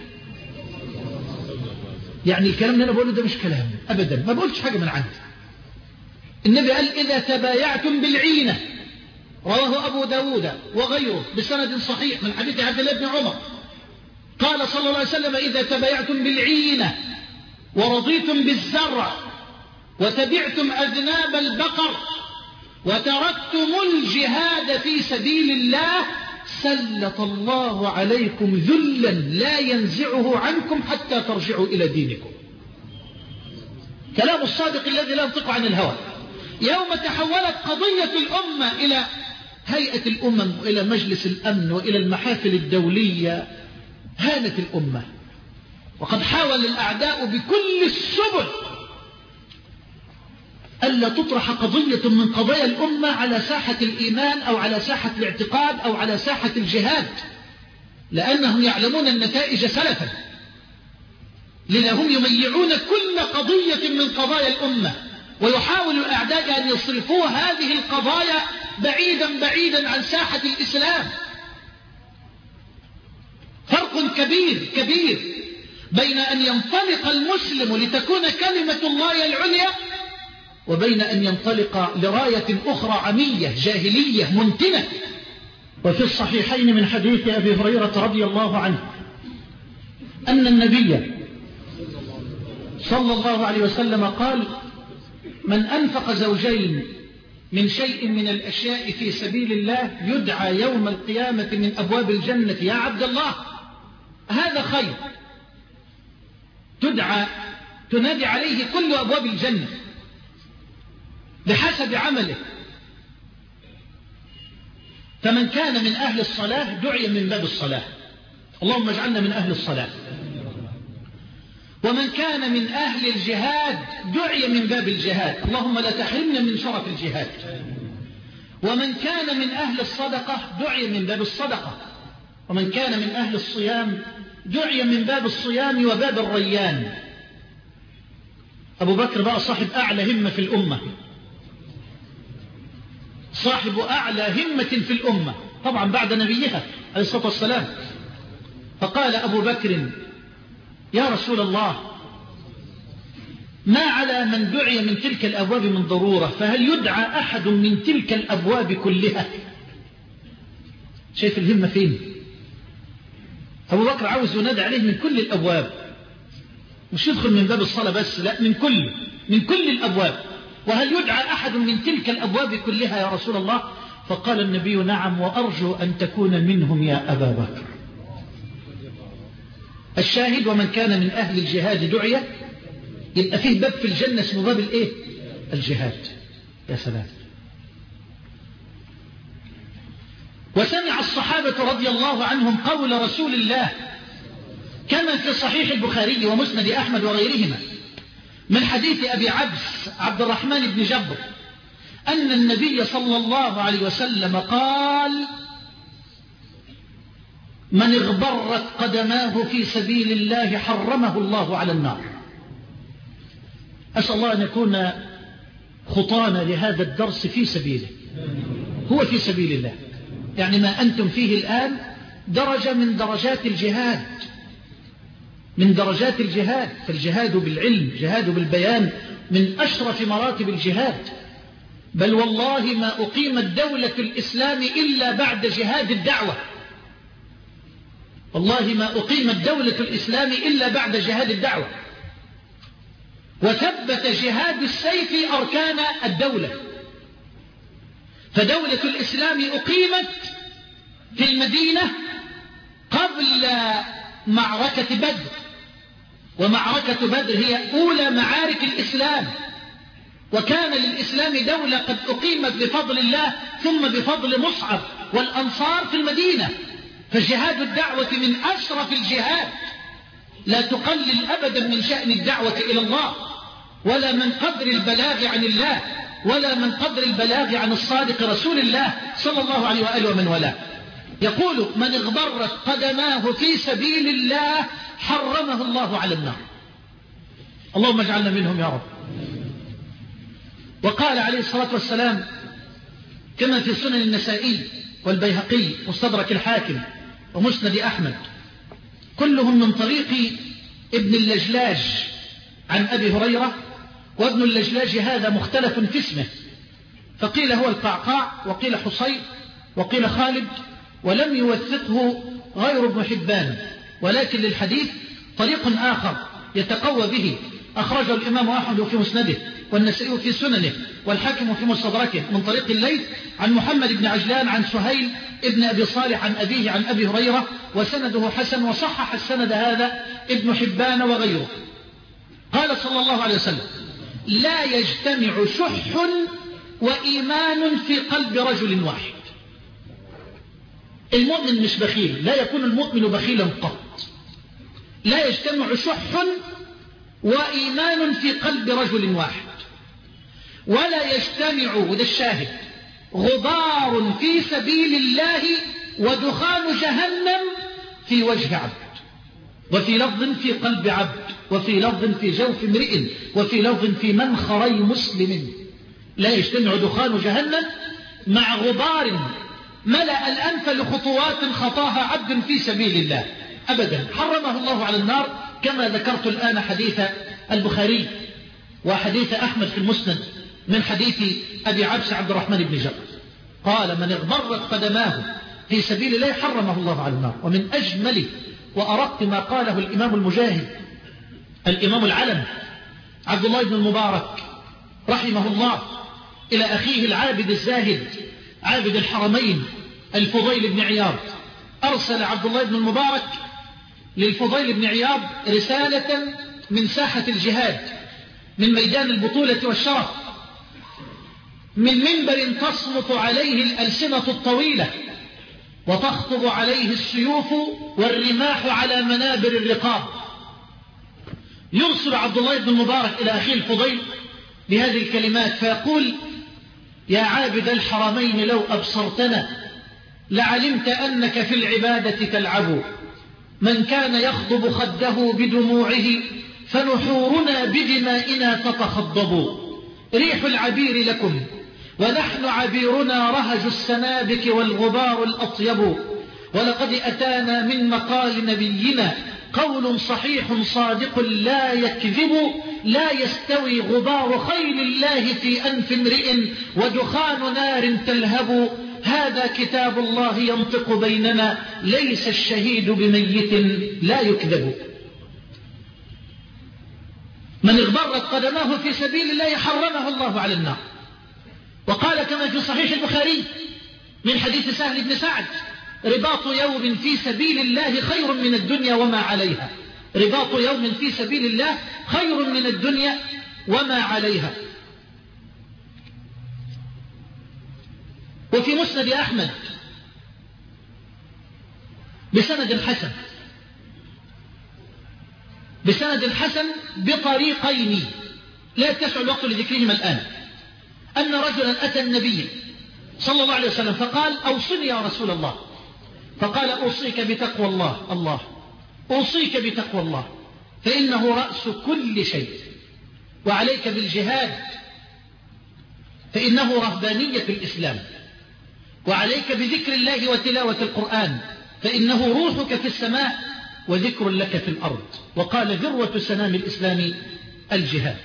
يعني الكلام اللي أنا بقوله ده مش كلام أبدا، ما بقولش حاجة من عندي. النبي قال إذا تبايعتم بالعينة، رواه أبو داود وغيره بسند صحيح من حديث عبد الله بن عمر، قال صلى الله عليه وسلم إذا تبايعتم بالعينة ورضيتم بالزرع وتبعتم أذناب البقر وتركتم الجهاد في سبيل الله سلط الله عليكم ذلا لا ينزعه عنكم حتى ترجعوا إلى دينكم. كلام الصادق الذي لا ينطق عن الهوى. يوم تحولت قضية الأمة إلى هيئة الأمم وإلى مجلس الأمن وإلى المحافل الدولية هانت الأمة، وقد حاول الأعداء بكل السبل ألا تطرح قضية من قضايا الأمة على ساحة الإيمان أو على ساحة الاعتقاد أو على ساحة الجهاد، لأنهم يعلمون النتائج سلفا، لذا هم يميعون كل قضية من قضايا الأمة، ويحاول الأعداء أن يصرفوا هذه القضايا بعيدا بعيدا عن ساحة الإسلام. فرق كبير كبير بين أن ينطلق المسلم لتكون كلمة الله العليا وبين أن ينطلق لراية أخرى عمية جاهلية منتنة. وفي الصحيحين من حديث أبي هريرة رضي الله عنه أن النبي صلى الله عليه وسلم قال من أنفق زوجين من شيء من الأشياء في سبيل الله يدعى يوم القيامة من أبواب الجنة يا عبد الله هذا خير، تدعى تنادي عليه كل أبواب الجنة بحسب عمله. فمن كان من أهل الصلاة دعي من باب الصلاة، اللهم اجعلنا من أهل الصلاة. ومن كان من أهل الجهاد دعي من باب الجهاد، اللهم لا تحرمنا من شرف الجهاد. ومن كان من أهل الصدقة دعي من باب الصدقة. ومن كان من أهل الصيام دعي من باب الصيام وباب الريان. أبو بكر بقى صاحب أعلى همة في الأمة، صاحب أعلى همة في الأمة طبعا بعد نبيها عليه الصلاة والسلام. فقال أبو بكر يا رسول الله ما على من دعي من تلك الأبواب من ضرورة، فهل يدعى أحد من تلك الأبواب كلها؟ شايف الهمة فين؟ أبو بكر عاوز ينادى عليه من كل الأبواب، مش يدخل من باب الصلاة بس، لا من كل من كل الأبواب. وهل يدعى أحد من تلك الأبواب كلها يا رسول الله؟ فقال النبي نعم وأرجو أن تكون منهم يا أبا بكر. الشاهد ومن كان من أهل الجهاد دعية، يبقى فيه باب في الجنة اسمه باب الإيه؟ الجهاد. يا سلام. وسمع الصحابة رضي الله عنهم قول رسول الله كما في صحيح البخاري ومسند أحمد وغيرهما من حديث أبي عبس عبد الرحمن بن جبر أن النبي صلى الله عليه وسلم قال من اغبرت قدماه في سبيل الله حرمه الله على النار. أسأل الله أن يكون خطانا لهذا الدرس في سبيله، هو في سبيل الله. يعني ما أنتم فيه الآن درجة من درجات الجهاد، من درجات الجهاد. فالجهاد بالعلم، جهاد بالبيان، من أشرف مراتب الجهاد. بل والله ما أقيمت دولة الإسلام إلا بعد جهاد الدعوة، والله ما أقيمت دولة الإسلام إلا بعد جهاد الدعوة. وثبت جهاد السيف أركان الدولة. فدولة الإسلام أقيمت في المدينة قبل معركة بدر، ومعركة بدر هي أولى معارك الإسلام، وكان للإسلام دولة قد أقيمت بفضل الله ثم بفضل مصعب والأنصار في المدينة. فجهاد الدعوة من أشرف الجهاد، لا تقلل أبدا من شأن الدعوة إلى الله، ولا من قدر البلاغ عن الله، ولا من قدر البلاغ عن الصادق رسول الله صلى الله عليه وآله ومن والاه. يقول من اغبرت قدماه في سبيل الله حرمه الله على النار. اللهم اجعلنا منهم يا رب. وقال عليه الصلاة والسلام كما في سنن النسائي والبيهقي مستدرك الحاكم ومسند أحمد كلهم من طريق ابن اللجلاج عن أبي هريرة، وابن اللجلاج هذا مختلف في اسمه، فقيل هو القعقاع وقيل حصين وقيل خالد، ولم يوثقه غير ابن حبان، ولكن للحديث طريق آخر يتقوى به أخرجه الإمام أحمد في مسنده والنسائي في سننه والحاكم في مستدركه من طريق الليث عن محمد بن عجلان عن سهيل ابن أبي صالح عن أبيه عن أبي هريرة، وسنده حسن، وصحح السند هذا ابن حبان وغيره. قال صلى الله عليه وسلم لا يجتمع شح وإيمان في قلب رجل واحد. المؤمن مش بخيل، لا يكون المؤمن بخيلا قط. لا يجتمع شح وإيمان في قلب رجل واحد، ولا يجتمع، وده الشاهد، غبار في سبيل الله ودخان جهنم في وجه عبد، وفي لفظ في قلب عبد، وفي لفظ في جوف امرئ، وفي لفظ في منخري مسلم. لا يجتمع دخان جهنم مع غبار ملأ الأنف لخطوات خطاها عبد في سبيل الله أبدا. حرمه الله على النار كما ذكرت الآن حديث البخاري وحديث أحمد في المسند من حديث أبي عبس عبد الرحمن بن جبر قال من اغبرت قدماه في سبيل الله حرمه الله على النار. ومن أجمل وأرق ما قاله الإمام المجاهد الإمام العلم عبد الله بن المبارك رحمه الله إلى أخيه العابد الزاهد عابد الحرمين الفضيل بن عياض، أرسل عبد الله بن المبارك للفضيل بن عياض رسالة من ساحة الجهاد، من ميدان البطولة والشرف، من منبر تصمت عليه الألسنة الطويلة وتخطب عليه السيوف والرماح على منابر الرقاب. يرسل عبد الله بن المبارك إلى أخيه الفضيل بهذه الكلمات فيقول يا عابد الحرمين لو أبصرتنا لعلمت أنك في العبادة تلعب. من كان يخضب خده بدموعه فنحورنا بدمائنا تتخضب. ريح العبير لكم ونحن عبيرنا رهج السنابك والغبار الأطيب. ولقد أتانا من مقال نبينا قول صحيح صادق لا يكذب. لا يستوي غبار خيل الله في أنف امرئ ودخان نار تلهب. هذا كتاب الله ينطق بيننا ليس الشهيد بميت لا يكذب. من اغبرت قدماه في سبيل الله حرمه الله على النار. وقال كما في صحيح البخاري من حديث سهل بن سعد رباط يوم في سبيل الله خير من الدنيا وما عليها. رباط يوم في سبيل الله خير من الدنيا وما عليها. وفي مسند أحمد بسند حسن بسند حسن بطريقين لا يتسع الوقت لذكرهما الآن أن رجلا أتى النبي صلى الله عليه وسلم فقال أوصني يا رسول الله. فقال أوصيك بتقوى الله. الله أوصيك بتقوى الله فإنه رأس كل شيء، وعليك بالجهاد فإنه رهبانية الإسلام، وعليك بذكر الله وتلاوة القرآن فإنه روحك في السماء وذكر لك في الأرض. وقال ذروة سنام الإسلام الجهاد.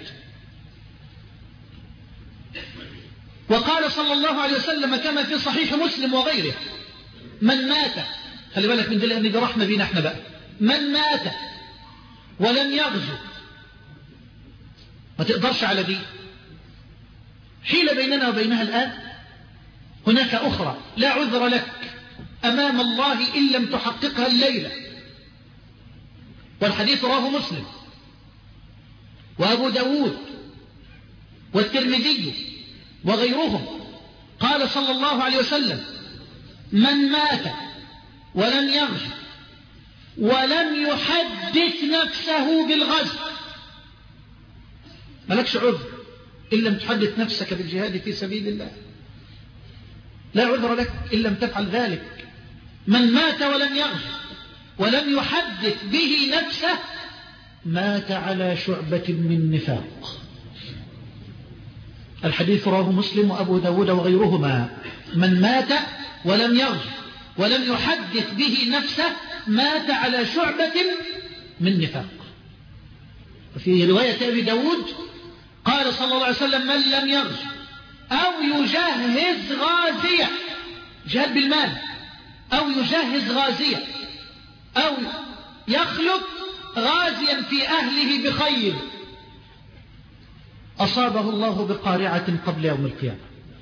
وقال صلى الله عليه وسلم كما في صحيح مسلم وغيره من مات، خلي بالك من دليل أن دي رحمة بينا احنا بقى، من مات ولم يغزو، ما تقدرش على دي، حيل بيننا وبينها الآن. هناك أخرى لا عذر لك أمام الله إن لم تحققها الليلة. والحديث رواه مسلم وأبو داود والترمذي وغيرهم. قال صلى الله عليه وسلم من مات ولم يغزو ولم يحدث نفسه بالغزو، ملكش عذر إن لم تحدث نفسك بالجهاد في سبيل الله، لا عذر لك إن لم تفعل ذلك. من مات ولم يغزو ولم يحدث به نفسه مات على شعبة من نفاق. الحديث رواه مسلم وأبو داود وغيرهما. من مات ولم يغزو ولم يحدث به نفسه مات على شعبة من نفاق. وفي رواية أبي داود قال صلى الله عليه وسلم: من لم يغزو أو يجهز غازية، جهاد بالمال، أو يجهز غازية، أو يخلق غازيا في أهله بخير، أصابه الله بقارعة قبل يوم القيامة.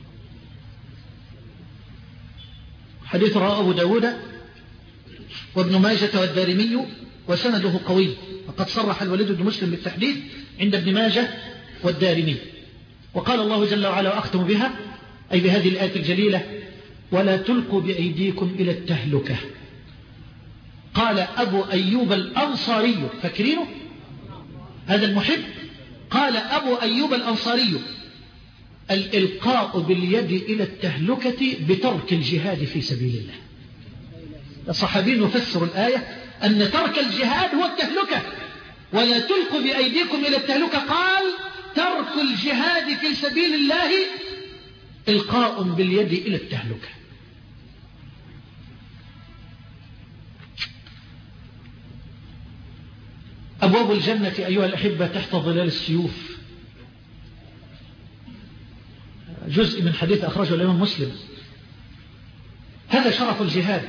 حديث رواه أبو داود وابن ماجة والدارمي وسنده قوي، وقد صرح الوليد بن مسلم بالتحديث عند ابن ماجة والدارمي. وقال الله جل وعلا وأختم بها، أي بهذه الآية الجليلة: ولا تلقوا بأيديكم إلى التهلكة. قال أبو أيوب الأنصاري، فاكرينه هذا المحب؟ قال أبو أيوب الأنصاري: الإلقاء باليد إلى التهلكة بترك الجهاد في سبيل الله. الصحابي يفسر الآية أن ترك الجهاد هو التهلكة. ولا تلقوا بأيديكم إلى التهلكة، قال ترك الجهاد في سبيل الله إلقاء باليد إلى التهلكة. أبواب الجنة أيها الأحبة تحت ظلال السيوف، جزء من حديث أخرجه الإمام مسلم. هذا شرف الجهاد.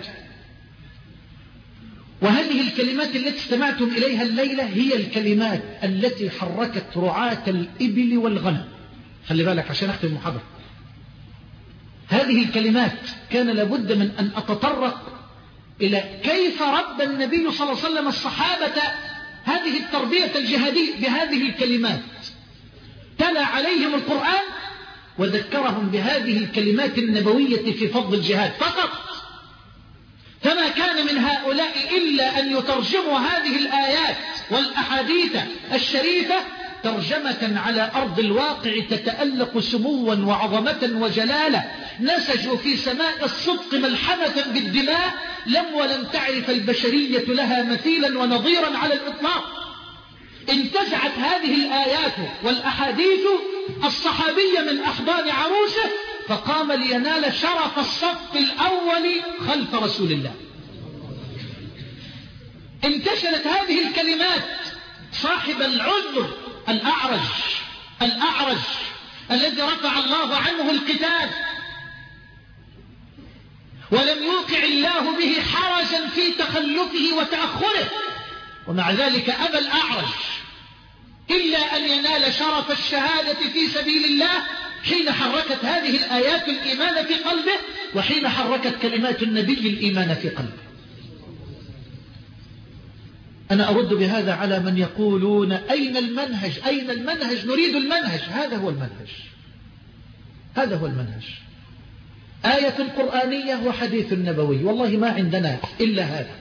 وهذه الكلمات التي استمعتم إليها الليلة هي الكلمات التي حركت رعاة الإبل والغنم. خلي بالك عشان أختم المحاضرة. هذه الكلمات كان لابد من أن أتطرق إلى كيف ربى النبي صلى الله عليه وسلم الصحابة هذه التربية الجهادية بهذه الكلمات. تلا عليهم القرآن وذكرهم بهذه الكلمات النبوية في فضل الجهاد فقط. فما كان من هؤلاء إلا أن يترجموا هذه الآيات والأحاديث الشريفة ترجمة على أرض الواقع تتألق سموا وعظمة وجلالة. نسجوا في سماء الصدق ملحمة بالدماء لم ولم تعرف البشرية لها مثيلا ونظيرا على الإطلاق. انتزعت هذه الآيات والأحاديث الصحابي من أحضان عروسه فقام لينال شرف الصف الأول خلف رسول الله. انتشلت هذه الكلمات صاحب العذر الأعرج الأعرج الذي رفع الله عنه الكتاب ولم يوقع الله به حرجا في تخلفه وتأخره، ومع ذلك أبى الأعرج إلا أن ينال شرف الشهادة في سبيل الله حين حركت هذه الآيات الإيمان في قلبه، وحين حركت كلمات النبي الإيمان في قلبه. أنا أرد بهذا على من يقولون أين المنهج أين المنهج نريد المنهج. هذا هو المنهج، هذا هو المنهج. آية قرآنية وحديث نبوي، والله ما عندنا إلا هذا.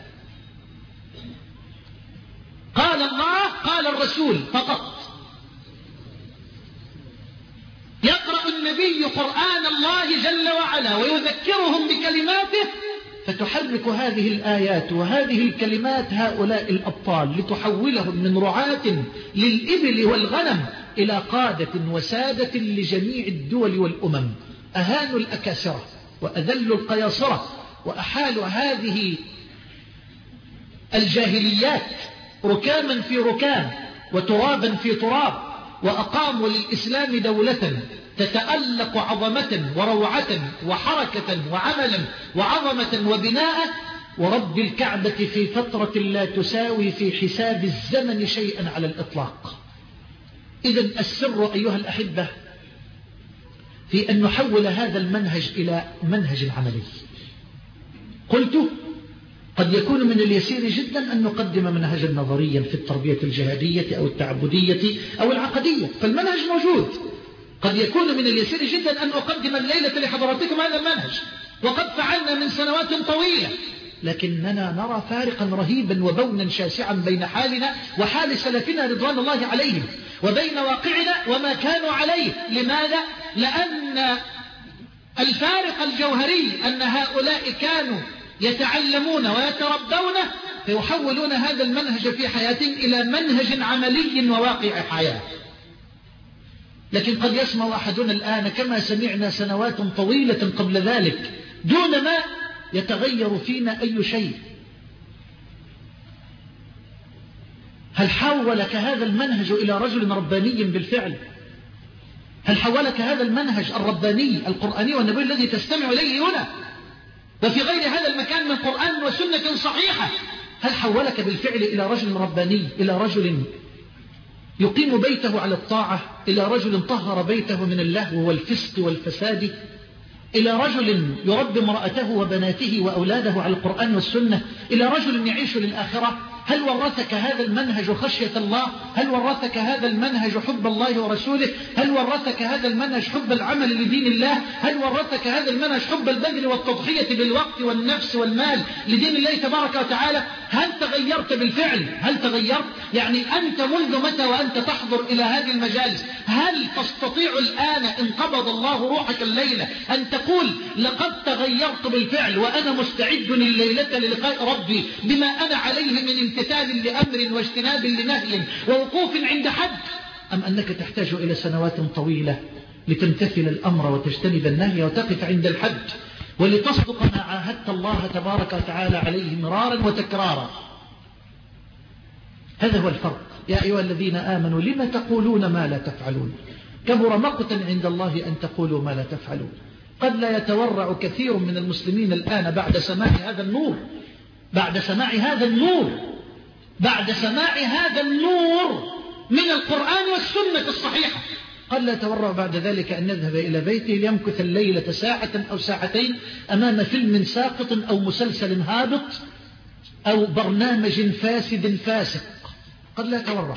قال الله قال الرسول فقط. يقرأ النبي قرآن الله جل وعلا ويذكرهم بكلماته فتحرك هذه الآيات وهذه الكلمات هؤلاء الأبطال لتحولهم من رعاة للإبل والغنم إلى قادة وسادة لجميع الدول والأمم. أهانوا الأكاسرة وأذلوا القياصرة وأحالوا هذه الجاهليات ركاما في ركام وترابا في تراب، وأقاموا للإسلام دولة تتألق عظمة وروعة وحركة وعملا وعظمة وبناء، ورب الكعبة في فترة لا تساوي في حساب الزمن شيئا على الإطلاق. إذن السر أيها الأحبة في أن نحول هذا المنهج إلى منهج عملي. قلت قد يكون من اليسير جدا أن نقدم منهجا نظريا في التربية الجهادية أو التعبدية أو العقدية، فالمنهج موجود. قد يكون من اليسير جدا أن أقدم الليلة لحضراتكم هذا المنهج، وقد فعلنا من سنوات طويلة، لكننا نرى فارقا رهيبا وبونا شاسعا بين حالنا وحال سلفنا رضوان الله عليهم وبين واقعنا وما كانوا عليه. لماذا؟ لأن الفارق الجوهري أن هؤلاء كانوا يتعلمون ويتربون فيحولون هذا المنهج في حياتهم إلى منهج عملي وواقع حياة. لكن قد يسمع أحدنا الآن كما سمعنا سنوات طويلة قبل ذلك دون ما يتغير فينا أي شيء. هل حولك هذا المنهج إلى رجل رباني بالفعل؟ هل حولك هذا المنهج الرباني القرآني والنبوي الذي تستمع إليه هنا وفي غير هذا المكان من قرآن وسنة صحيحة، هل حولك بالفعل إلى رجل رباني، إلى رجل يقيم بيته على الطاعة، إلى رجل طهر بيته من اللهو والفسق والفساد، إلى رجل يربي امرأته وبناته وأولاده على القرآن والسنة، إلى رجل يعيش للآخرة؟ هل ورثك هذا المنهج خشية الله؟ هل ورثك هذا المنهج حب الله ورسوله؟ هل ورثك هذا المنهج حب العمل لدين الله؟ هل ورثك هذا المنهج حب البذل والتضحية بالوقت والنفس والمال لدين الله تبارك وتعالى؟ هل تغيرت بالفعل؟ هل تغيرت؟ يعني أنت منذ متى وأنت تحضر إلى هذه المجالس هل تستطيع الآن إن قبض الله روحك الليلة أن تقول لقد تغيرت بالفعل وأنا مستعد الليلة للقاء ربي بما أنا عليه من امتثال لأمر واجتناب لنهي ووقوف عند حد، أم أنك تحتاج إلى سنوات طويلة لتمتثل الأمر وتجتنب النهي وتقف عند الحد ولتصدق ما عاهدت الله تبارك وتعالى عليه مرارا وتكرارا؟ هذا هو الفرق. يا أيها الذين آمنوا لما تقولون ما لا تفعلون؟ كبر مقتا عند الله أن تقولوا ما لا تفعلون. قد لا يتورع كثير من المسلمين الآن بعد سماع هذا النور بعد سماع هذا النور بعد سماع هذا النور من القرآن والسنة الصحيحة، قد لا يتورع بعد ذلك أن يذهب إلى بيته ليمكث الليلة ساعة أو ساعتين أمام فيلم ساقط أو مسلسل هابط أو برنامج فاسد فاسق. قد لا يتورع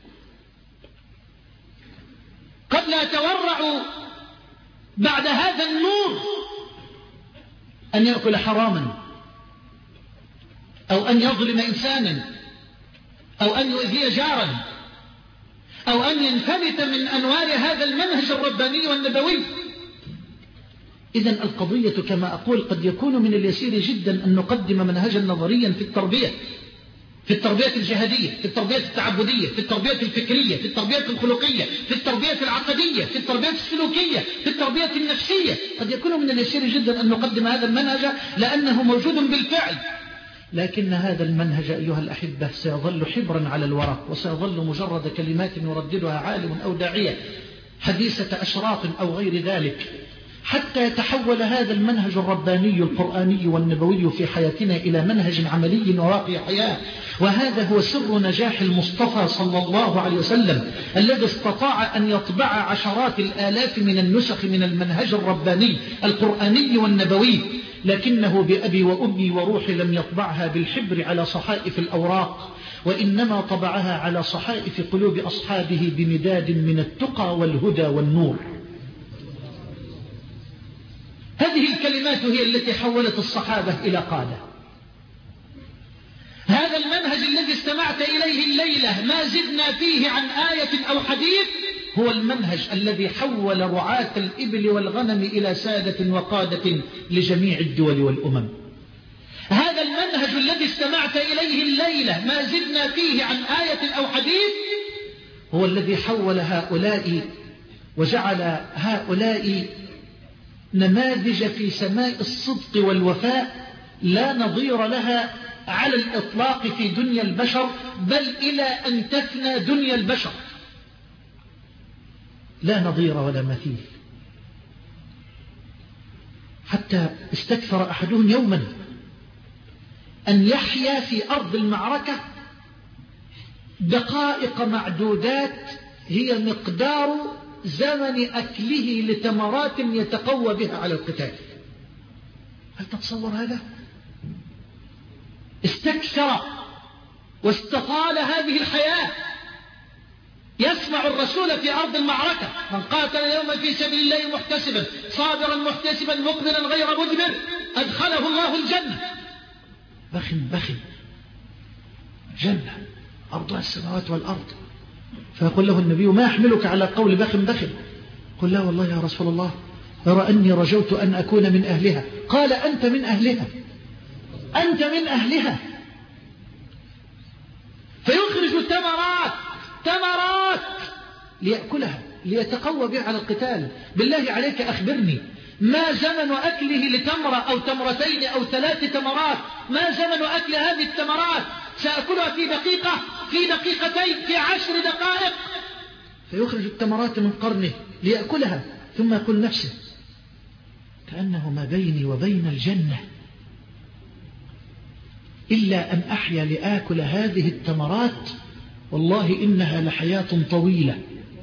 قد لا يتورع بعد هذا النور أن يأكل حراما أو أن يظلم إنسانا أو أن يؤذي جارا أو أن ينفلت من أنوار هذا المنهج الرباني والنبوي. إذن القضية كما أقول قد يكون من اليسير جدا أن نقدم منهجا نظريا في التربية في التربية الجهادية، في التربية التعبدية، في التربية الفكرية، في التربية الخلقية، في التربية العقدية، في التربية السلوكية، في التربية النفسية. قد يكون من اليسير جدا أن نقدم هذا المنهج لأنه موجود بالفعل، لكن هذا المنهج أيها الأحبة سيظل حبرا على الورق وسيظل مجرد كلمات يرددها عالم أو داعية حديثة أشراط أو غير ذلك، حتى يتحول هذا المنهج الرباني القرآني والنبوي في حياتنا إلى منهج عملي وواقع حياة. وهذا هو سر نجاح المصطفى صلى الله عليه وسلم الذي استطاع أن يطبع عشرات الآلاف من النسخ من المنهج الرباني القرآني والنبوي، لكنه بأبي وأمي وروحي لم يطبعها بالحبر على صحائف الأوراق، وإنما طبعها على صحائف قلوب أصحابه بمداد من التقى والهدى والنور. هذه الكلمات هي التي حولت الصحابة إلى قادة. هذا المنهج الذي استمعت إليه الليلة ما زدنا فيه عن آية أو حديث هو المنهج الذي حول رعاة الإبل والغنم إلى سادة وقادة لجميع الدول والأمم. هذا المنهج الذي استمعت إليه الليلة ما زدنا فيه عن آية أو حديث هو الذي حول هؤلاء وجعل هؤلاء نماذج في سماء الصدق والوفاء لا نظير لها على الإطلاق في دنيا البشر، بل إلى أن تفنى دنيا البشر لا نظير ولا مثيل. حتى استكثر أحدهم يوما أن يحيا في أرض المعركة دقائق معدودات هي مقدار زمن أكله لتمرات يتقوى بها على القتال. هل تتصور هذا؟ استكثر واستطال هذه الحياة. يسمع الرسول في أرض المعركة: من قاتل اليوم في سبيل الله محتسبا صابرا محتسبا مقبلا غير مدبر أدخله الله الجنة. بخ بخ جنة أرضها السماوات والأرض. فيقول له النبي: ما يحملك على قول بخ بخ؟ قل: لا والله يا رسول الله، يرى أني رجوت أن أكون من أهلها. قال: أنت من أهلها. أنت من أهلها. فيخرج تمرات تمرات ليأكلها ليتقوى بها على القتال. بالله عليك أخبرني، ما زمن أكله لتمرة أو تمرتين أو ثلاث تمرات؟ ما زمن أكل هذه التمرات؟ سأكلها في دقيقة، في دقيقتين، في عشر دقائق. فيخرج التمرات من قرنه ليأكلها ثم يقول نفسه كأنه ما بيني وبين الجنة إلا أن أحيا لآكل هذه التمرات، والله إنها لحياة طويلة.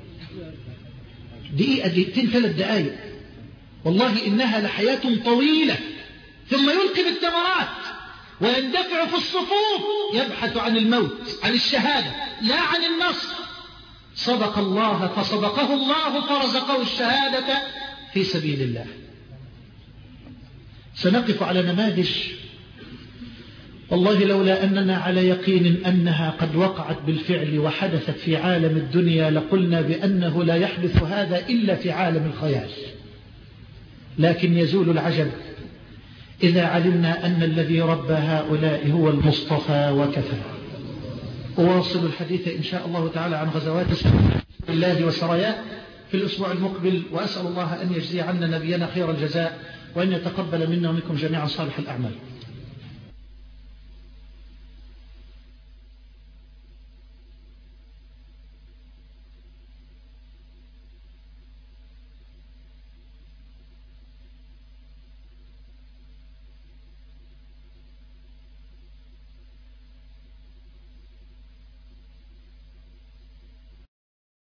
دقيقة دقيقتين ثلاث دقائق، والله إنها لحياة طويلة. ثم يلقي بالتمرات ويندفع في الصفوف يبحث عن الموت، عن الشهادة لا عن النصر. صدق الله فصدقه الله فرزقه الشهادة في سبيل الله. سنقف على نماذج والله لولا أننا على يقين أنها قد وقعت بالفعل وحدثت في عالم الدنيا لقلنا بأنه لا يحدث هذا إلا في عالم الخيال. لكن يزول العجب إذا علمنا أن الذي ربى هؤلاء هو المصطفى وكفى. أواصل الحديث إن شاء الله تعالى عن غزوات الله وسراياه في الأسبوع المقبل، وأسأل الله أن يجزي عنا نبينا خير الجزاء وأن يتقبل منا ومنكم جميعا صالح الأعمال.